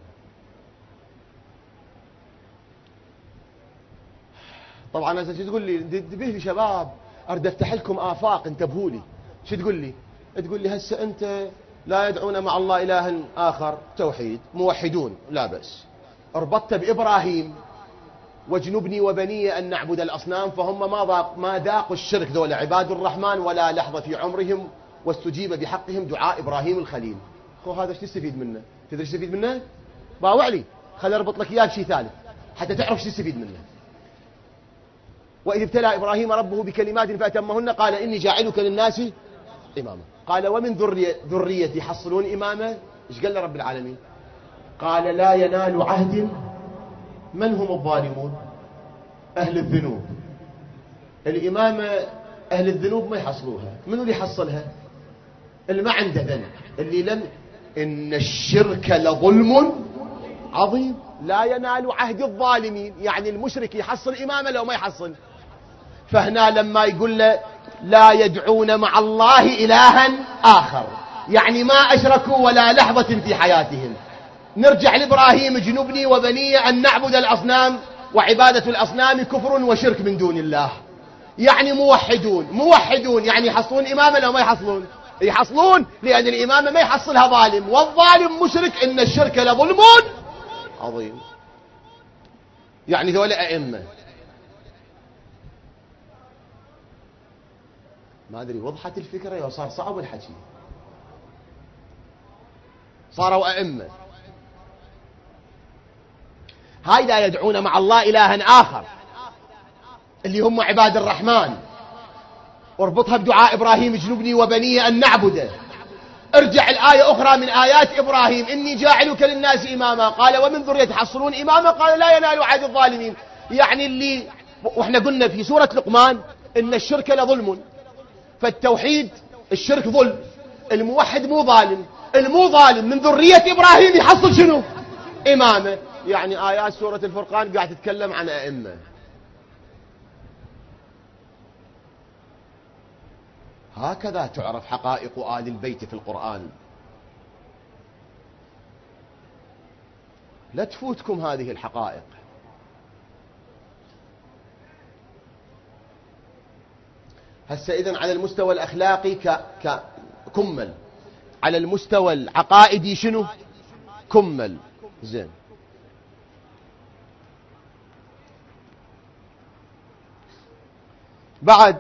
طبعا هسه شو تقول لي؟ انتبه لي شباب، اريد افتح لكم آفاق، انتبهوا لي. شو تقول لي؟ تقول لي هسه انت لا يدعون مع الله إلها آخر، توحيد، موحدون، لا بأس. اربطت بإبراهيم واجنبني وبني أن نعبد الأصنام، فهم ما ذاقوا الشرك ذول عباد الرحمن ولا لحظة في عمرهم، واستجيب بحقهم دعاء إبراهيم الخليل. هذا ايش تستفيد منه؟ تدري ايش تستفيد منه؟ باوع لي، خلي اربط لك اياه بشيء ثالث حتى تعرف ايش تستفيد منه. وإذ ابتلى إبراهيم ربه بكلمات فأتمهن قال إني جاعلك للناس إماما. قال ومن ذريتي حصلون إماما. إيش قال رب العالمين؟ قال لا ينال عهد من هم الظالمون؟ أهل الذنوب. الإمامة أهل الذنوب ما يحصلوها. منو اللي يحصلها؟ اللي ما عنده ذنب، اللي لم. إن الشرك لظلم عظيم. لا ينال عهد الظالمين، يعني المشرك يحصل إمامة لو ما يحصل. فهنا لما يقول له لا يدعون مع الله إلها آخر، يعني ما أشركوا ولا لحظة في حياتهم. نرجع لإبراهيم جنبني وبني أن نعبد الأصنام، وعبادة الأصنام كفر وشرك من دون الله. يعني موحدون يعني يحصلون إماما أو ما يحصلون؟ يحصلون، لأن الإمام ما يحصلها ظالم، والظالم مشرك، إن الشرك لظلم عظيم. يعني ذولا أئمة، ما أدري وضحت الفكرة وصار صعب الحكي. صاروا أئمة، هاي لا يدعون مع الله إلها آخر اللي هم عباد الرحمن. واربطها بدعاء إبراهيم اجنبني وبني أن نعبده. ارجع الآية أخرى من آيات إبراهيم، إني جاعلك للناس إماما، قال ومن ذريتي تحصلون إماما، قال لا ينال عهد الظالمين. يعني اللي وإحنا قلنا في سورة لقمان إن الشرك لظلم، فالتوحيد الشرك ظلم، الموحد مو ظالم، المو ظالم من ذرية إبراهيم يحصل شنو؟ إمامة. يعني آيات سورة الفرقان قاعد تتكلم عن أئمة. هكذا تعرف حقائق آل البيت في القرآن. لا تفوتكم هذه الحقائق. هسه إذن على المستوى الأخلاقي كمل، على المستوى العقائدي شنو؟ كمل. زين، بعد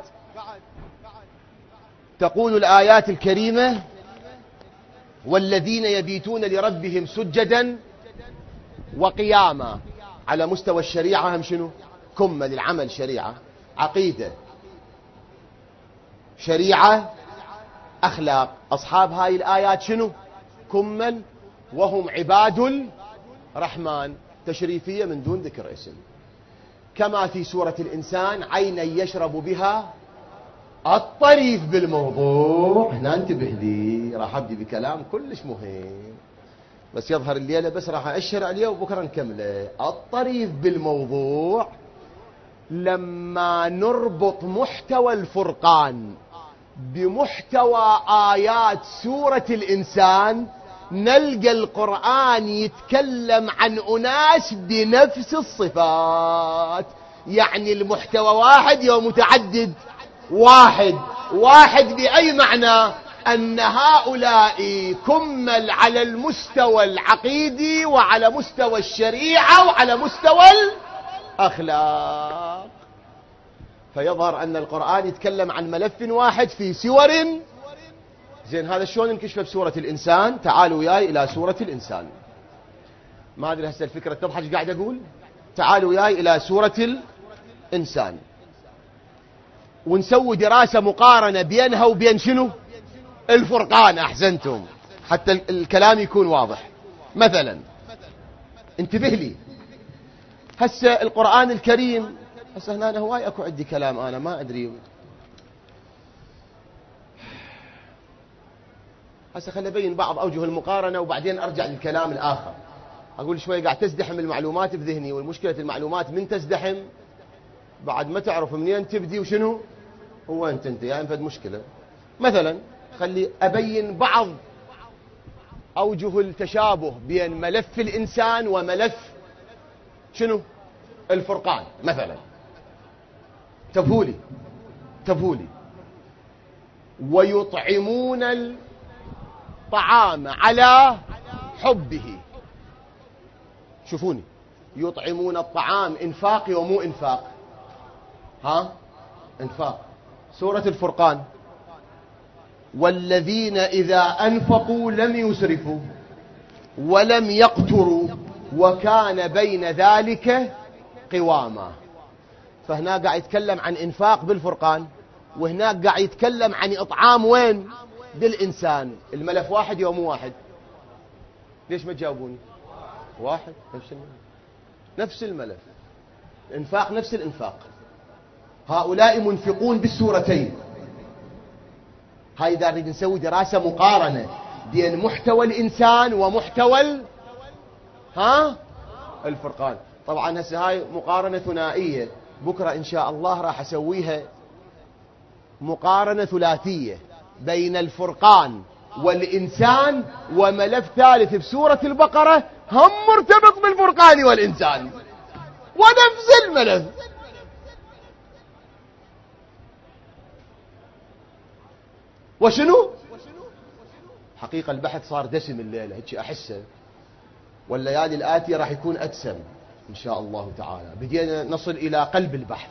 تقول الآيات الكريمة والذين يبيتون لربهم سجدا وقياما. على مستوى الشريعة هم شنو؟ كمل العمل، شريعة، عقيدة، شريعة، أخلاق. أصحاب هاي الآيات شنو؟ كمل، وهم عباد الرحمن، تشريفية من دون ذكر اسم. كما في سورة الإنسان عينا يشرب بها الطريف بالموضوع. هنا انتبه لي، راح أبدي بكلام كلش مهم، بس يظهر الليلة بس راح أشهر عليه وبكرة نكمله. الطريف بالموضوع لما نربط محتوى الفرقان بمحتوى آيات سورة الإنسان نلقى القرآن يتكلم عن أناس بنفس الصفات. يعني المحتوى واحد يوم متعدد، واحد بأي معنى؟ أن هؤلاء كمل على المستوى العقيدي وعلى مستوى الشريعة وعلى مستوى الأخلاق. فيظهر أن القرآن يتكلم عن ملف واحد في سور. زين، هذا شلون انكشف بسورة الإنسان؟ تعالوا وياي إلى سورة الإنسان. ما أدري هسه الفكرة تضحك ايش قاعد أقول. تعالوا وياي إلى سورة الإنسان ونسوي دراسة مقارنة بينها وبين شنو؟ الفرقان. أحسنتم، حتى الكلام يكون واضح. مثلا انتبه لي، هسه القرآن الكريم، هسه هنا هواي أكو عندي كلام أنا ما أدري. هسه خلي أبين بعض أوجه المقارنة وبعدين أرجع للكلام الآخر. أقول شوي قاعد تزدحم المعلومات بذهني، والمشكلة المعلومات من تزدحم بعد ما تعرف منين تبدي وشنو هو أنت يعني فد مشكلة. مثلا خلي أبين بعض أوجه التشابه بين ملف الإنسان وملف شنو؟ الفرقان. مثلا تبهولي ويطعمون الطعام على حبه. شوفوني، يطعمون الطعام إنفاقي ومو إنفاق؟ إنفاق. سورة الفرقان والذين إذا أنفقوا لم يسرفوا ولم يقتروا وكان بين ذلك قواما. فهنا قاعد يتكلم عن إنفاق بالفرقان، وهناك قاعد يتكلم عن إطعام وين؟ بالإنسان. الملف واحد يوم واحد. ليش ما تجاوبوني؟ واحد، نفس الملف، إنفاق نفس الإنفاق. هؤلاء منفقون بالسورتين. هاي إذا نريد نسوي دراسة مقارنة بين محتوى الإنسان ومحتوى الفرقان. طبعا هسه هاي مقارنة ثنائية، بكرة إن شاء الله راح أسويها مقارنة ثلاثية بين الفرقان والإنسان وملف ثالث بسورة البقرة هم مرتبط بالفرقان والإنسان ونفس الملف. وشنو حقيقة البحث صار دسم الليلة هيك أحسه، والليالي الآتية راح يكون أدسم إن شاء الله تعالى. بدينا نصل إلى قلب البحث.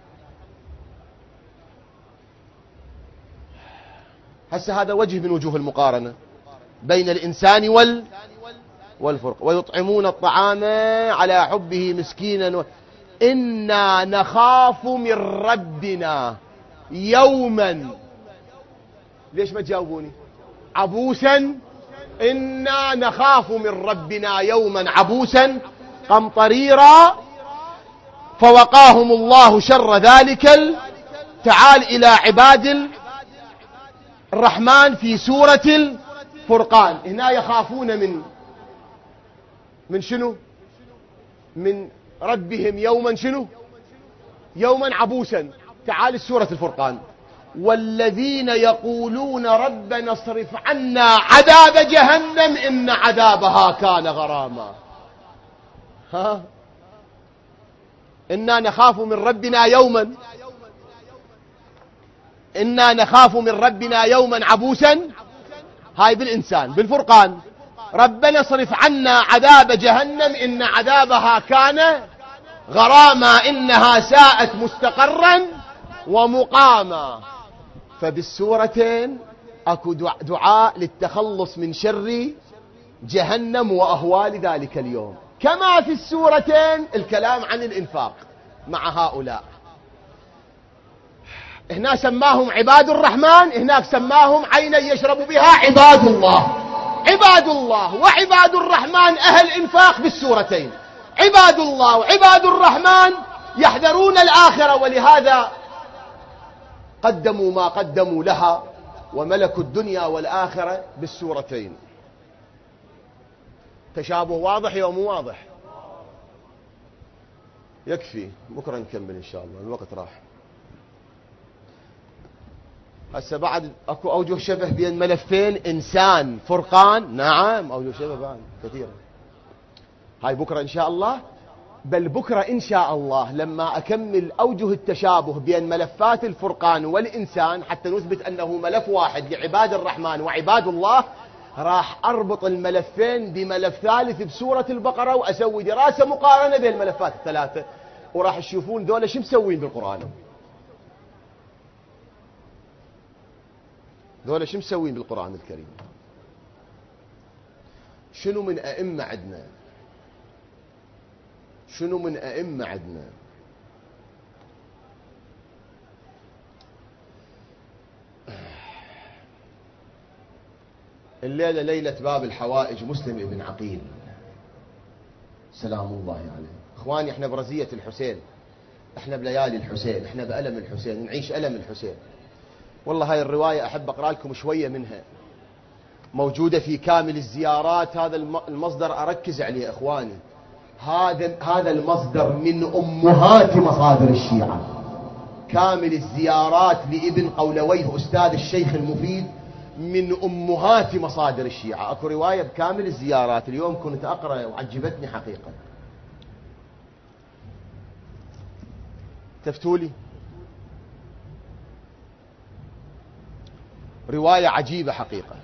هسه هذا وجه من وجوه المقارنة بين الإنسان والفرق. ويطعمون الطعام على حبه مسكينا إنا نخاف من ربنا يوما، ليش ما تجاوبوني؟ عبوسا، إنا نخاف من ربنا يوما عبوسا قمطريرا فوقاهم الله شر ذلك. تعال إلى عباد الرحمن في سورة الفرقان، هنا يخافون من شنو؟ من ربهم يوما شنو؟ يوما عبوسا. تعال سورة الفرقان، والذين يقولون ربنا اصرف عنا عذاب جهنم إن عذابها كان غراما. ها إنا نخاف من ربنا يوما، إنا نخاف من ربنا يوما عبوسا، هاي بالإنسان. بالفرقان ربنا اصرف عنا عذاب جهنم إن عذابها كان غراما إنها ساءت مستقرا ومقاما. فبالسورتين أكو دعاء للتخلص من شر جهنم وأهوال ذلك اليوم، كما في السورتين الكلام عن الإنفاق مع هؤلاء. هنا سماهم عباد الرحمن، هناك سماهم عينا يشرب بها عباد الله. عباد الله وعباد الرحمن أهل إنفاق بالسورتين. عباد الله وعباد الرحمن يحذرون الآخرة، ولهذا قدموا ما قدموا لها وملكوا الدنيا والآخرة بالسورتين. تشابه واضح يوم واضح؟ يكفي، بكرة نكمل إن شاء الله، الوقت راح. هسه بعد اكو اوجه شبه بين ملفين انسان فرقان. نعم اوجه شبه بعد كثيره، هاي بكره ان شاء الله. بل بكره ان شاء الله لما اكمل اوجه التشابه بين ملفات الفرقان والانسان حتى نثبت انه ملف واحد لعباد الرحمن وعباد الله، راح اربط الملفين بملف ثالث بسوره البقره واسوي دراسه مقارنه بين الملفات الثلاثه، وراح تشوفون ذولا شو مسوين بالقران. ذولا شو مسوين بالقرآن الكريم؟ شنو من أئمة عندنا؟ شنو من أئمة عندنا؟ الليلة ليلة باب الحوائج مسلم ابن عقيل سلام الله عليه. اخواني احنا برزية الحسين، احنا بليالي الحسين، احنا بألم الحسين، نعيش ألم الحسين. والله هاي الرواية أحب أقرأ لكم شوية منها، موجودة في كامل الزيارات. هذا المصدر أركز عليه إخواني، هذا المصدر من أمهات مصادر الشيعة. كامل الزيارات لابن قولويه أستاذ الشيخ المفيد من أمهات مصادر الشيعة. أكو رواية بكامل الزيارات اليوم كنت أقرأ وعجبتني حقيقة. تفتولي رواية عجيبة حقيقة.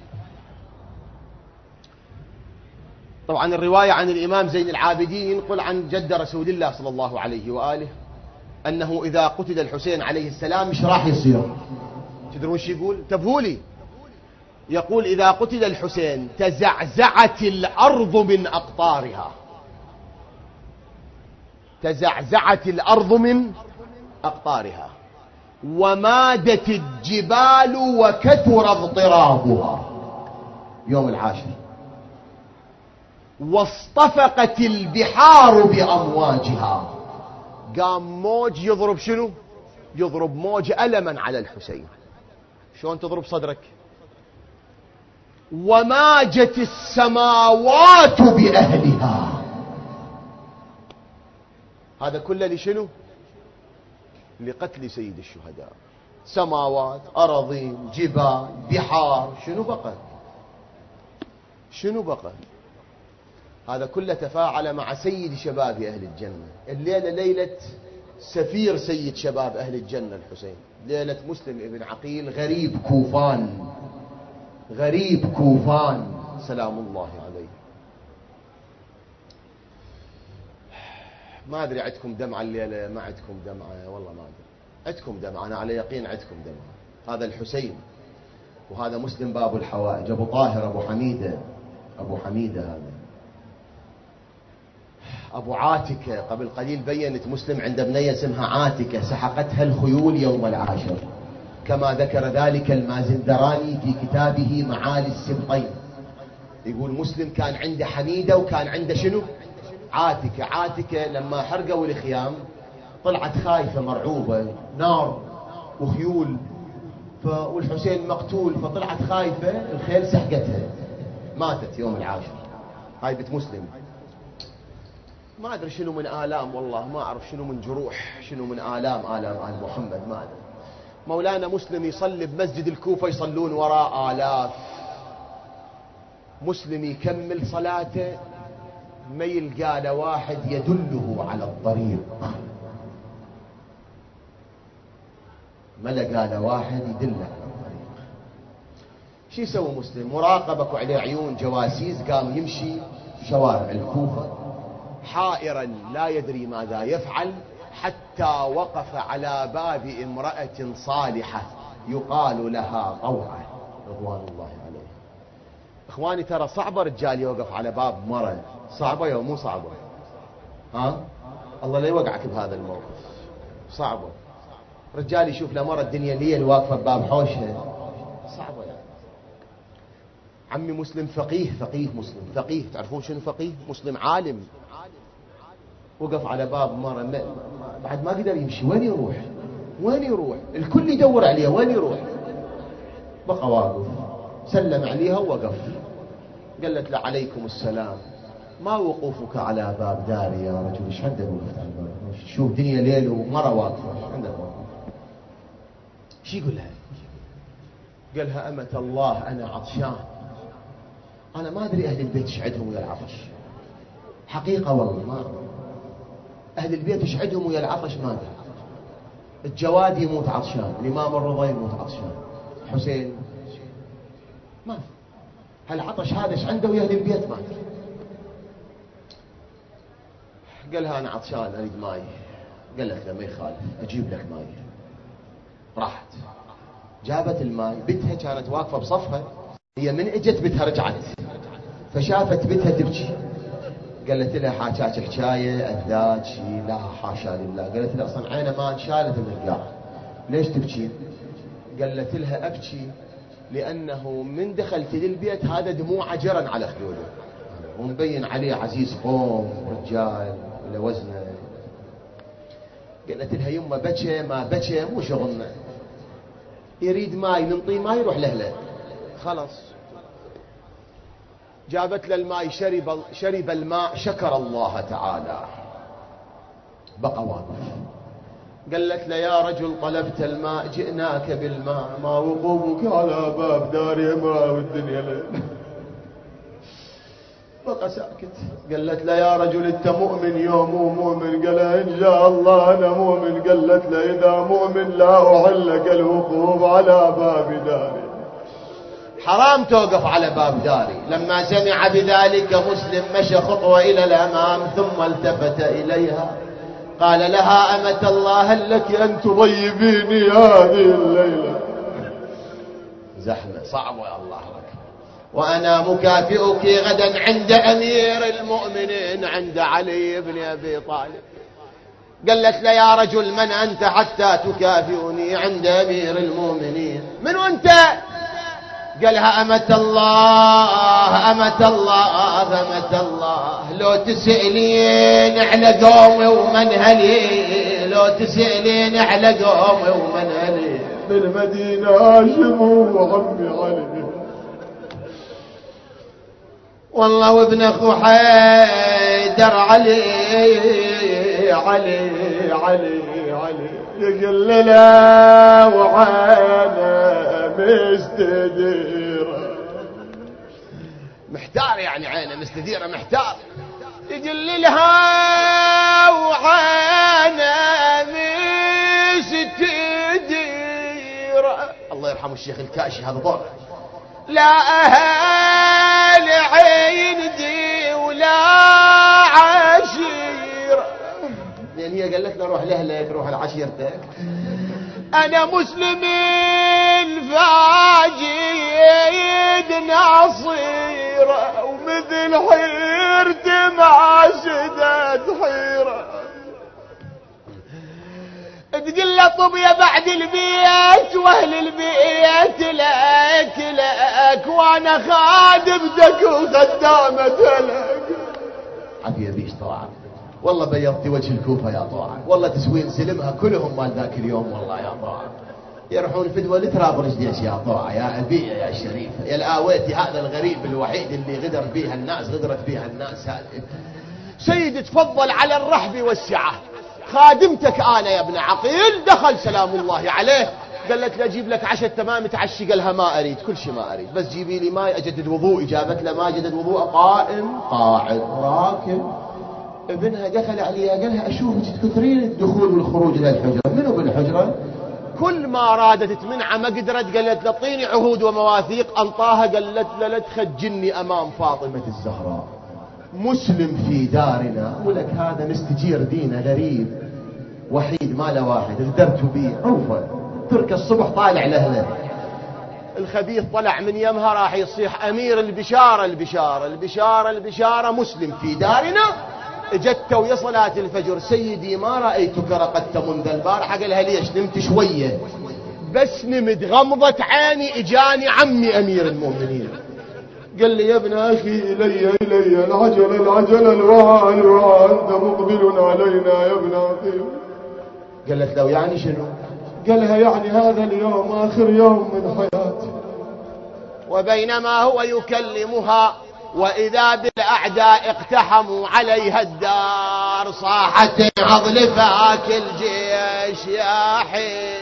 طبعا الرواية عن الإمام زين العابدين ينقل عن جد رسول الله صلى الله عليه وآله أنه إذا قتل الحسين عليه السلام مش راح يصير. تدرون شو يقول؟ تبهولي. يقول إذا قتل الحسين تزعزعت الأرض من أقطارها. تزعزعت الأرض من أقطارها ومادت الجبال وكثر اضطرابها يوم العاشر واصطفقت البحار بأمواجها. قام موج يضرب شنو؟ يضرب موج ألما على الحسين. شلون تضرب صدرك؟ وماجت السماوات بأهلها. هذا كله لشنو؟ لقتل سيد الشهداء. سماوات، أراضين، جبال، بحار، شنو بقى؟ شنو بقى؟ هذا كله تفاعل مع سيد شباب أهل الجنة. الليلة ليلة سفير سيد شباب أهل الجنة الحسين، ليلة مسلم ابن عقيل غريب كوفان، غريب كوفان سلام الله عليه. ما أدري عندكم دمعة الليلة ما عندكم دمعة؟ والله ما أدري. عندكم دمعة، أنا على يقين عندكم دمعة. هذا الحسين وهذا مسلم باب الحوائج، أبو طاهر أبو حميدة، أبو حميدة هذا أبو عاتكة. قبل قليل بينت مسلم عند بنية اسمها عاتكة سحقتها الخيول يوم العاشر، كما ذكر ذلك المازندراني في كتابه معالي السبطين. يقول مسلم كان عنده حميدة وكان عنده شنو؟ عاتكة. عاتكة لما حرقوا الخيام طلعت خايفة مرعوبة، نار وخيول، والحسين مقتول، فطلعت خايفة، الخيل سحقتها، ماتت يوم العاشر. هاي بنت مسلم. ما أدري شنو من آلام، والله ما أعرف شنو من جروح، شنو من آلام آل محمد، ما أدري. مولانا مسلم يصلي بمسجد الكوفة يصلون وراء آلاف. مسلم يكمل صلاته ما يلقى له واحد يدله على الطريق، ما لقى له واحد يدله على الطريق. شو يسوي مسلم؟ مراقبك وعليه عيون جواسيس، قام يمشي شوارع الكوفة حائرا لا يدري ماذا يفعل، حتى وقف على باب امرأة صالحة يقال لها طوعة رضوان الله عليها. اخواني ترى صعبة رجال يوقف على باب مرأة، صعبة يا مو صعبة؟ ها الله لا يوقعك بهذا الموقف، صعبة. رجال يشوف لمرة الدنيا ليل واقفة بباب حوشها، صعبة يعني. عمي مسلم فقيه، فقيه مسلم فقيه، تعرفون شنو فقيه؟ مسلم عالم، وقف على باب مرة بعد ما قدر يمشي. وين يروح؟ وين يروح؟ الكل يدور عليه، وين يروح؟ بقى واقف، سلم عليها ووقف. قالت له عليكم السلام، ما وقوفك على باب داري يا رجل؟ ايش عندك وقفت على الباب؟ شوف دنيا ليل ومرة واقفة، ايش عندك واقف؟ ايش يقول لها؟ قالها أمة الله أنا عطشان، أنا ما أدري أهل البيت ايش عندهم ويا العطش، حقيقة والله ما أهل البيت ايش عندهم ويا العطش، ما أدري. الجواد يموت عطشان، الإمام الرضا يموت عطشان، حسين ما في. هالعطش هذا ايش عنده ويا أهل البيت ما أدري. قالها أنا عطشان أريد ماي. قالت له ما يخالف أجيب لك ماي. راحت جابت الماي. بنتها كانت واقفة بصفها، هي من اجت بنتها رجعت، فشافت بنتها تبكي. قالت لها حاجاك حكاية أذاك شيء؟ لا حاشا لله. قالت لها أصلا عينه ما انشالت من القاع، ليش تبكي؟ قالت لها أبكي لأنه من دخلت للبيت هذا دموع جرن على خدوده، ومبين عليه عزيز قوم رجال ولا وزنه. قالت لها يمه بكى ما بكى مو شغلنا، يريد ماي ننطيه ماي يروح لهله خلاص. جابت له الماء، شرب الماء، شكر الله تعالى، بقى واقف. قالت له يا رجل طلبت الماء، جئناك بالماء، ما وقوفك على باب داري امرأة والدنيا ليل. بقى ساكت. قالت له يا رجل انت مؤمن يوم مو مؤمن؟ قال ان شاء الله انا مؤمن. قالت له اذا مؤمن لا احلك الوقوف على باب داري، حرام توقف على باب داري. لما سمع بذلك مسلم مشى خطوة إلى الأمام، ثم التفت إليها قال لها أمة الله هل لك أن تضيبيني هذه الليلة؟ زحمة صعبة يا الله أكبر. وأنا مكافئك غدا عند أمير المؤمنين عند علي بن أبي طالب. قالت له يا رجل من أنت حتى تكافئني عند أمير المؤمنين؟ من أنت؟ قالها أمة الله أمة الله أمة الله، لو تسألين على قومي ومنهلي، لو تسألين على قومي ومنهلي بالمدينة هاشم وعمي علي، والله وابن أخو حيدر علي علي علي علي، يقول لا وعانا مستديرة. محتار يعني عينه مستديرة محتار. يقول لها وعينه مستديرة. الله يرحمه الشيخ الكاشي هذا ضرب. لا أهل عندي ولا عشيرة. لأن هي قال لك روح لأهلك روح لعشيرتك. أنا مسلم فاجد نصيرة ومثل حيرت مع سداد حيرة. تقول له طب يا بعد البيت واهل البيت لك وانا خادمتك وخدامة لك. عافية بيش طاعة والله بيضتي وجه الكوفة يا طاعة والله تسوين سلمها كلهم مال ذاك اليوم والله يا طاعة. يروحون فدوى لترابلس ليش يا طاعة يا أبي يا شريفة يا الآويتي هذا الغريب الوحيد اللي غدر فيها الناس غدرت فيها الناس هذه. سيد تفضل على الرحب والسعة خادمتك أنا يا ابن عقيل. دخل سلام الله عليه قالت له أجيب لك عشاء تمام تعشي. قالها ما أريد كل شيء ما أريد بس جيبي لي ماء أجدد وضوء. جابت له ما أجدد وضوء قائم قاعد راكب. ابنها دخل عليها قالها أشوفك تكثرين الدخول والخروج للحجرة. منو بالحجرة؟ كل ما رادت تمنعه ما قدرت. قالت له اعطيني عهود ومواثيق انطاها. قالت له لا تخجلني أمام فاطمة الزهراء مسلم في دارنا ولك هذا مستجير دينه غريب وحيد ما له واحد غدرت بيه عوفه ترك الصبح طالع لهله. الخبيث طلع من يمها راح يصيح أمير البشارة البشارة البشارة البشارة مسلم في دارنا. اجت ويا صلاة الفجر سيدي ما رأيتك رقدت منذ البارحة. قالها ليش؟ نمت شوية بس نمت غمضة عيني اجاني عمي أمير المؤمنين قال لي يا ابن أخي إلي العجل الوعى أنت مقبل علينا يا ابن عقيل. قالت له يعني شنو؟ قالها يعني هذا اليوم آخر يوم من حياتي. وبينما هو يكلمها وإذا بالأعداء اقتحموا عليها الدار صاحت عضل فاك الجيش يا حي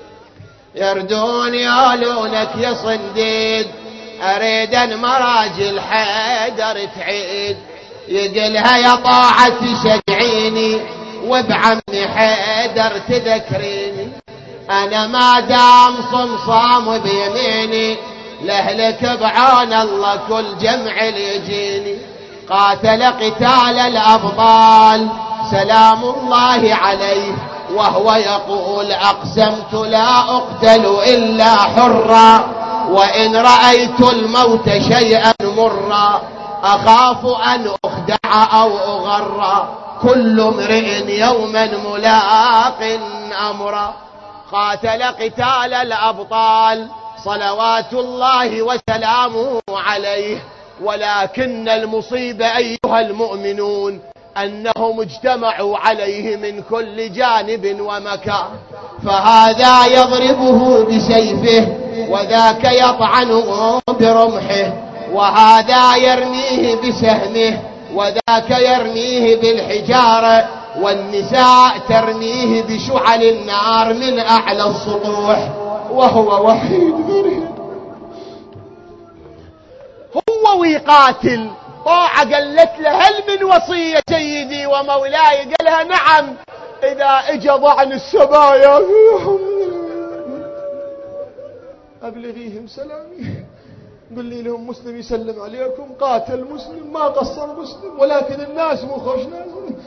يردون يالونك يا صنديد أريد مراجل حيدر تعيد. يقلها يا طاعة تشجعيني وبعمي حيدر تذكريني. أنا ما دام صمصام بيميني لأهلك بعون الله كل جمع ليجيني. قاتل قتال الأبطال سلام الله عليه وهو يقول أقسمت لا أقتل إلا حرا وإن رأيت الموت شيئا مرا أخاف أن أخدع أو أغرى كل امرئ يوما ملاق أمرا. قاتل قتال الأبطال صلوات الله وسلامه عليه ولكن المصيبة أيها المؤمنون أنهم اجتمعوا عليه من كل جانب ومكان. فهذا يضربه بسيفه وذاك يطعنه برمحه وهذا يرميه بسهمه وذاك يرميه بالحجارة والنساء ترميه بشعل النار من أعلى السطوح وهو وحيد غريب. هو ويقاتل. طاعة قالت له هل من وصية سيدي ومولاي؟ قالها نعم إذا اجى ضعن السبايا أبلغيهم سلامي قل لي لهم مسلم يسلم عليكم. قاتل مسلم ما قصر مسلم ولكن الناس مو خوش ناس.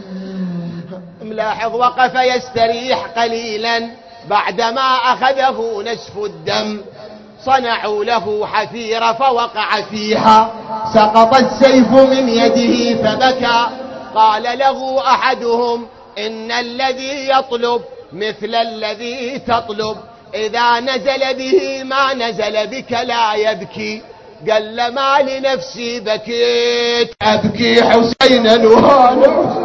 ملاحظ وقف يستريح قليلا بعدما أخذه نسف الدم. صنعوا له حفيرة فوقع فيها سقط السيف من يده فبكى. قال له أحدهم إن الذي يطلب مثل الذي تطلب إذا نزل به ما نزل بك لا يبكي. قال ما لنفسي بكيت أبكي حسينا وهانا.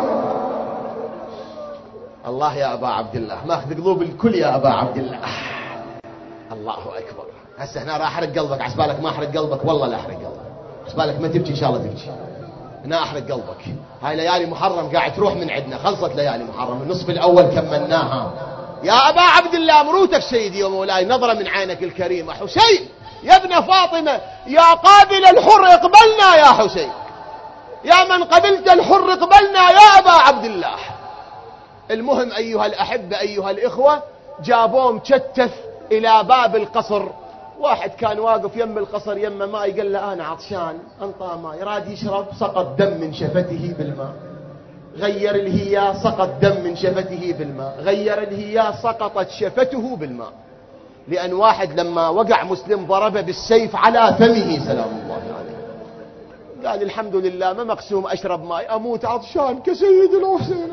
الله يا أبا عبد الله ماخذ قلوب الكل يا أبا عبد الله. الله أكبر. هسه هنا راح أحرق قلبك عسبالك ما أحرق قلبك والله لا أحرق قلبك عسبالك ما تبكي إن شاء الله تبكي. هنا أحرق قلبك. هاي ليالي محرم قاعد تروح من عندنا خلصت ليالي محرم النصف الأول كملناها. يا أبا عبد الله مروتك سيدي ومولاي نظرة من عينك الكريمة حسين يا ابن فاطمة يا قابل الحر اقبلنا يا حسين، يا من قبلت الحر اقبلنا يا أبا عبد الله. المهم أيها الأحبة أيها الإخوة، جابوه مكتف إلى باب القصر. واحد كان واقف يم القصر يم ماء، قال له أنا عطشان، أنطى ماء، يراد يشرب، سقط دم من شفته بالماء. غير الهيا، سقط دم من شفته بالماء. غير الهيا، سقطت شفته بالماء. لأن واحد لما وقع مسلم ضربه بالسيف على فمه سلام الله عليه. قال الحمد لله ما مقسوم أشرب ماء، أموت عطشان كسيد الحسين.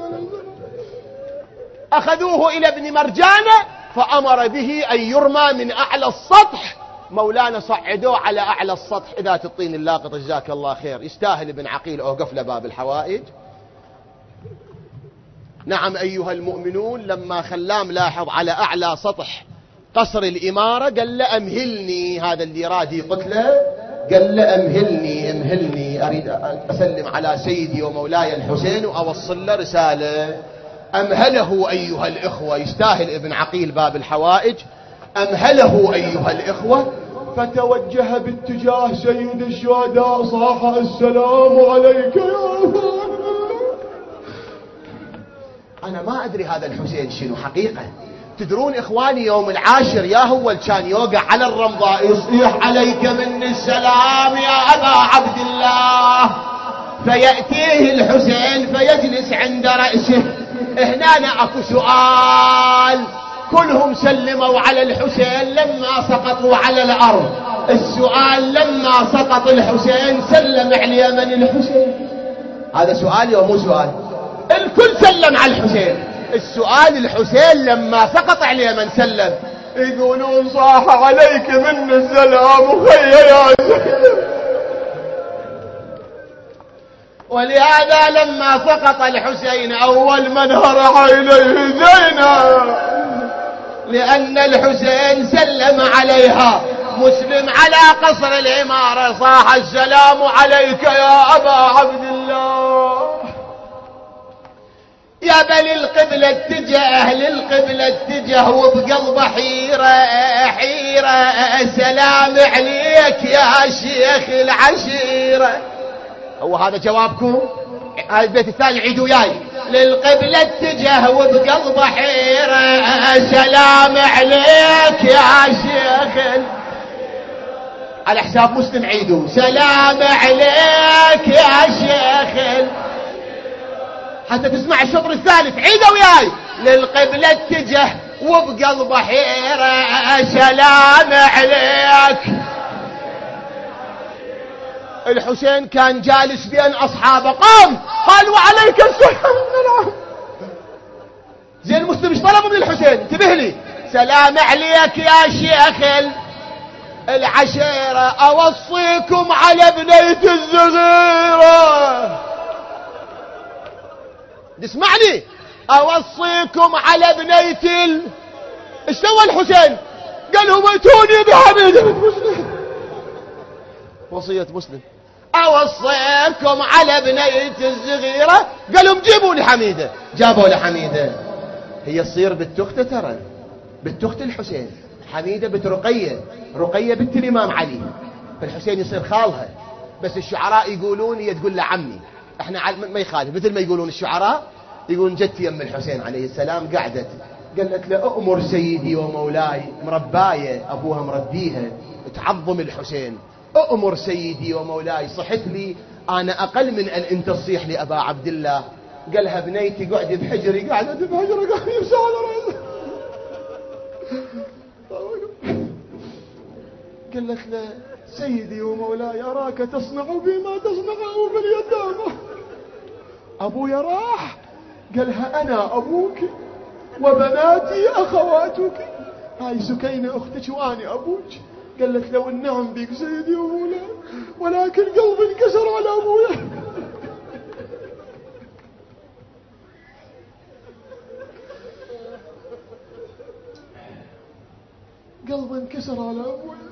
أخذوه إلى ابن مرجانة فأمر به أن يرمى من أعلى السطح. مولانا صعدوه على أعلى السطح. إذا الطين اللاقط جزاك الله خير، يستاهل ابن عقيل أوقف لباب الحوائج. نعم أيها المؤمنون، لما خلاه ملاحظ على أعلى سطح قصر الإمارة قال له أمهلني. هذا اللي رادي قتله قال له أمهلني أريد أسلم على سيدي ومولاي الحسين وأوصل له رسالة. أمهله أيها الإخوة، يستاهل ابن عقيل باب الحوائج. أمهله أيها الإخوة، فتوجه باتجاه سيد الشهداء صاح السلام عليك يا الله. أنا ما أدري هذا الحسين شنو حقيقة. تدرون إخواني يوم العاشر يا هو كان يوقع على الرمضاء يصيح عليك مني السلام يا أبا عبد الله، فيأتيه الحسين فيجلس عند رأسه. هنا أكو سؤال، كلهم سلموا على الحسين لما سقطوا على الأرض. السؤال لما سقط الحسين سلم على اليمن الحسين؟ هذا سؤال ومو سؤال؟ الكل سلم على الحسين. السؤال الحسين لما سقط على اليمن سلم. يقولون صاح عليك من السلام خيا يا زين. ولهذا لما سقط الحسين أول من هرع إليه زينب، لأن الحسين سلم عليها. مسلم على قصر العمارة صاح السلام عليك يا أبا عبد الله. يا بل القبلة اتجه للقبلة اتجه وبقلب حيرة سلام عليك يا شيخ العشيرة. هو هذا جوابكم؟ هذا البيت الثاني عيدوا وياي. للقبلة اتجه وبقلب حيرة سلام عليك يا شيخ. على حساب مسلم عيدوا سلام عليك يا شيخ حتى تسمع الشطر الثالث. عيدوا وياي. للقبلة اتجه وبقلب حيرة سلام عليك. الحسين كان جالس بين أصحابه، قام قال وعليك السلام. زين مسلم ايش طلبوا من الحسين؟ انتبه لي. سلام عليك يا شيخ العشيرة، أوصيكم على بنية الصغيرة. اسمعني، أوصيكم على بنية ايش سوى الحسين؟ قال هم ائتوني بحميدة مسلم. وصية مسلم. أوصيكم على بنية الصغيرة. قالوا جيبوا لي حميدة. جابوا لي حميدة. هي تصير بنت أخته، ترى بنت أخت الحسين. حميدة بنت رقية، رقية بنت الإمام علي، فالحسين يصير خالها. بس الشعراء يقولون هي تقول له عمي. احنا ما يخالف، مثل ما يقولون الشعراء يقولون جدتي يم الحسين عليه السلام قعدت قالت له أؤمر سيدي ومولاي، مرباية أبوها مرديها تعظم الحسين. أؤمر سيدي ومولاي، صحت لي أنا أقل من أن أنت تصيح لي أبا عبد الله. قالها بنيتي قعدي بحجري، قعدت بحجري قاعد يمسح على رأسه. قالت له سيدي ومولاي أراك تصنع بما تصنعه باليتامى. أبويا راح. قالها أنا أبوك وبناتي أخواتك، هاي سكينة أختك وأنا أبوك. قالت له النعم بك سيدي ومولاي، ولكن قلبي انكسر على أبويا. قلبي انكسر على أبويا.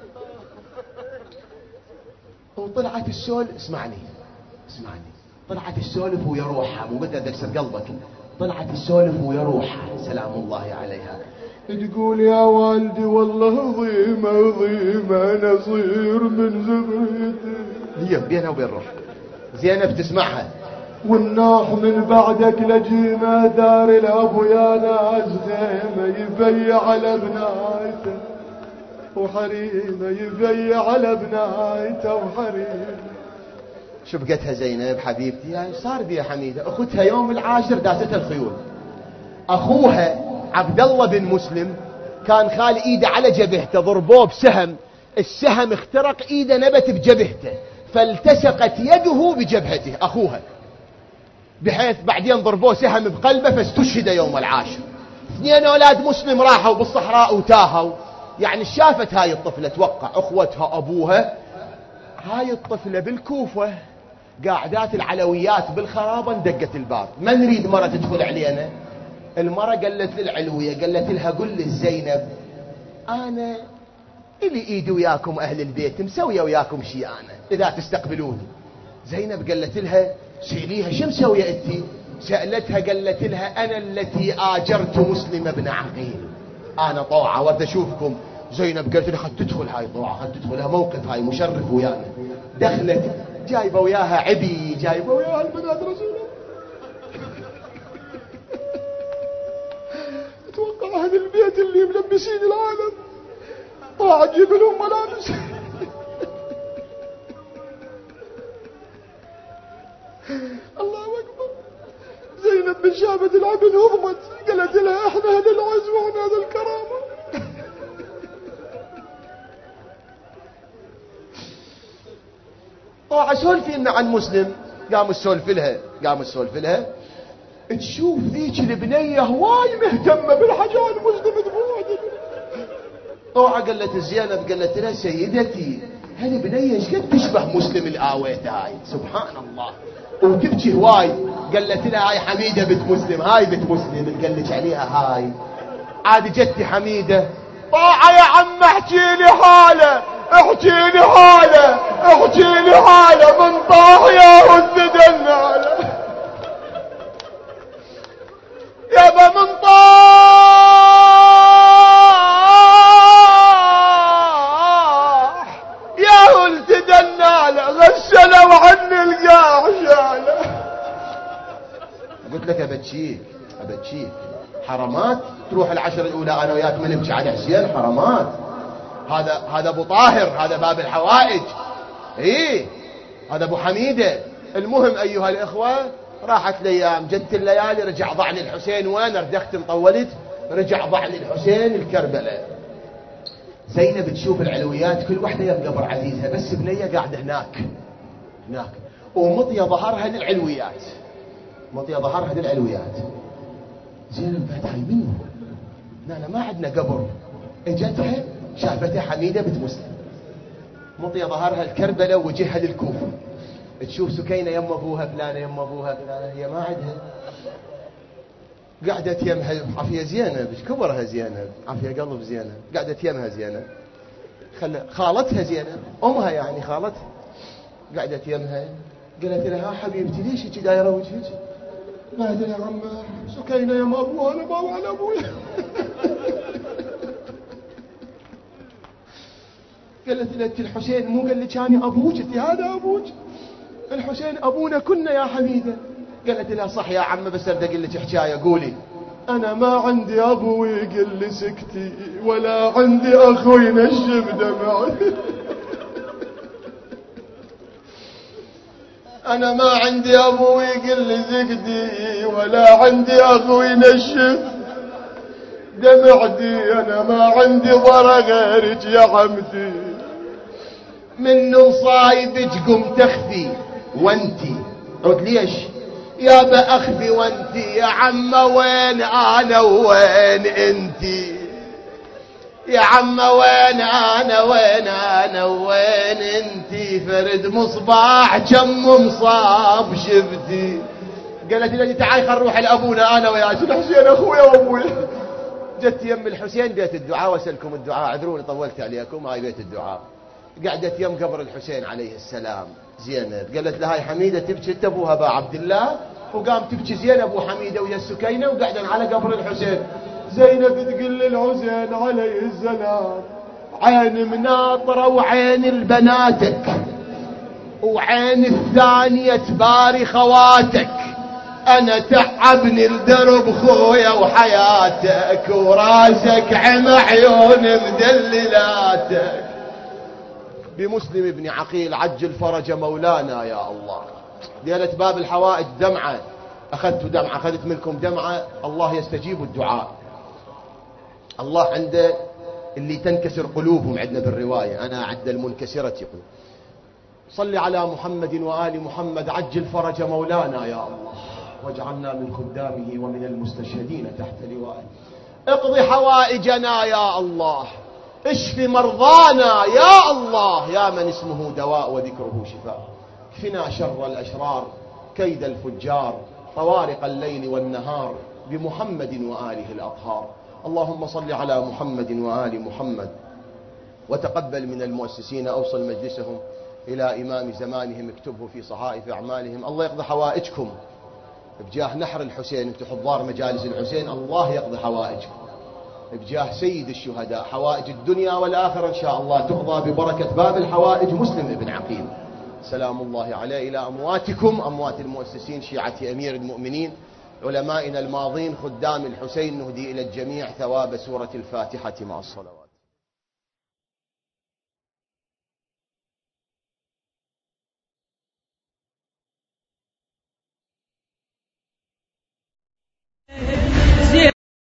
وطلعت السول. اسمعني طلعت السولف ويا روحها، مو بدها تكسر قلبك. طلعت السولف ويا روحها سلام الله عليها. تقول يا والدي والله ضيمة ضيمة أنا صير من زغيتي. هي بينها وبين روح زينب تسمعها. والناح من بعدك لجيمة دار الأبو يا ناس خيمة يبيع على بنايته وحريمة يبيع على بنايته وحريمة. شو بقتها زينب حبيبتي؟ يعني صار بيها حميدة أختها يوم العاشر داستها الخيول. أخوها عبد الله بن مسلم كان خال إيده على جبهته ضربوه بسهم، السهم اخترق إيده نبت بجبهته فالتسقت يده بجبهته أخوها، بحيث بعدين ضربوه سهم بقلبه فاستشهد يوم العاشر. 2 أولاد مسلم راحوا بالصحراء وتاهوا. يعني شافت هاي الطفلة توقع أخوتها أبوها. هاي الطفلة بالكوفة قاعدات العلويات بالخرابة دقت الباب، ما نريد مرة تدخل علينا. المرة قالت للعلوية قالت لها قل للزينب أنا إلي إيدي وياكم أهل البيت مسوية وياكم شيء أنا إذا تستقبلوني. زينب قالت لها سأليها شو مسوية أنتي؟ سألتها قالت لها أنا التي آجرت مسلم بن عقيل، أنا طوعة ورد أشوفكم. زينب قالت لها خد تدخل هاي طوعة، خد تدخلها موقف هاي مشرف ويانا. دخلت جايبة وياها عبي، جايبة وياها البنات رسول الله. اتوقع هذا البيت اللي ملبسين العالم طاعة تجيب لهم ملابس. الله أكبر. زينب بن شافت العبد هضمت قالت لها احنا هذا العز واحنا هذا الكرامة. طاعة سولفي لنا عن مسلم. قاموا السولف لها تشوف ذيك البنية هواي مهتمة بالحاجات مسلم تبوعد. طاعة قالت زينب قالت لها سيدتي هالبنية ايش قد تشبه مسلم الآويت هاي سبحان الله وتبكي هواي. قالت لها هاي حميدة بنت مسلم، هاي بنت مسلم قال لك عليها هاي. عاد جتي حميدة طاعة يا عم احكي لي حالة، احكي لي حالة، احكي لي حالة من طاح يا وزدن على يابا من طاح يا ولد دنالة غسلوا عني القاع شالة. قلت لك ابتشيك حرمات تروح العشر الاولى انا وياك ما نبكي على حسين حرمات. هذا ابو طاهر، هذا باب الحوائج، هذا ابو حميدة. المهم ايها الاخوة راحت الايام جت الليالي رجع ضع لي الحسين وين ردخت مطولت رجع ضع لي الحسين الكربلاء. زينب تشوف العلويات كل واحدة يم قبر عزيزها بس بنية قاعدة هناك ومطية ظهرها للعلويات زينب قالت هاي منو؟ لا ما عندنا قبر. اجتها شافتها حميدة بنت مسلم مطية ظهرها الكربلاء ووجهها للكوفة. تشوف سكينة يم ابوها فلانة هي ما عندها. قعدت يمها عافية زينب كبرها زينب عافية قلب زينب قعدت يمها زينب خالتها زينب امها يعني خالتها قعدت يمها قالت لها حبيبتي ليش هيك دايره وجهك؟ قالت لها يا عم سكينة يم ابوها انا باو على ابويا. قالت لها الحسين مو قال لك انا ابوك؟ انت هذا ابوك؟ الحسين ابونا كنا يا حميدة. قالت لها صح يا عم بس بدي اقول لك حكايه قولي. انا ما عندي ابو يقل لي سكتي ولا عندي اخو ينشف دمعي. انا ما عندي ابو يقل لي سكتي ولا عندي اخو ينشف دمعتي. انا ما عندي ضرر غيرك يا حمدي من صايبك قم تخفي وانتي. قلت ليش يا بأخفي وانتي يا عم وين انا وين انتي؟ يا عم وين انا وين انتي؟ فرد مصباح كم مصاب شفتي. قالت لي تعالي خل نروح لابونا انا وياك الحسين اخويا وابوي. جت يم الحسين بيت الدعاء واسالكم الدعاء اعذروني طولت عليكم هاي بيت الدعاء. قعدت يم قبر الحسين عليه السلام. زينب قالت لها هاي حميدة تبكي انت ابوها با عبد الله وقام تبكي زينب وحميدة ويا السكينة وقعدن على قبر الحسين. زينب تقول للحسين عليه السلام عين مناطرة وعين البناتك وعين الثانية تباري خواتك، أنا تعبني الدرب خويا وحياتك وراسك عم عيون مدللاتك. بمسلم بن عقيل عجل فرج مولانا يا الله. ليلة باب الحوائج دمعة، أخذت دمعة، أخذت منكم دمعة، الله يستجيب الدعاء. الله عنده اللي تنكسر قلوبهم، عندنا بالرواية أنا عد المنكسرة قلوب. صل على محمد وآل محمد عجل فرج مولانا يا الله، واجعلنا من خدامه ومن المستشهدين تحت لوائه. اقض حوائجنا يا الله، اشف مرضانا يا الله، يا من اسمه دواء وذكره شفاء. اكفنا شر الأشرار، كيد الفجار، طوارق الليل والنهار، بمحمد وآله الأطهار. اللهم صل على محمد وآل محمد، وتقبل من المؤسسين، أوصل مجلسهم إلى إمام زمانهم، اكتبه في صحائف أعمالهم. الله يقضي حوائجكم بجاه نحر الحسين، انتم حضار مجالس الحسين، الله يقضي حوائجكم بجاه سيد الشهداء. حوائج الدنيا والآخرة إن شاء الله تقضى ببركة باب الحوائج مسلم بن عقيل سلام الله عليه. إلى أمواتكم، أموات المؤسسين شيعة أمير المؤمنين، علمائنا الماضين، خدام الحسين، نهدي إلى الجميع ثواب سورة الفاتحة مع الصلوات.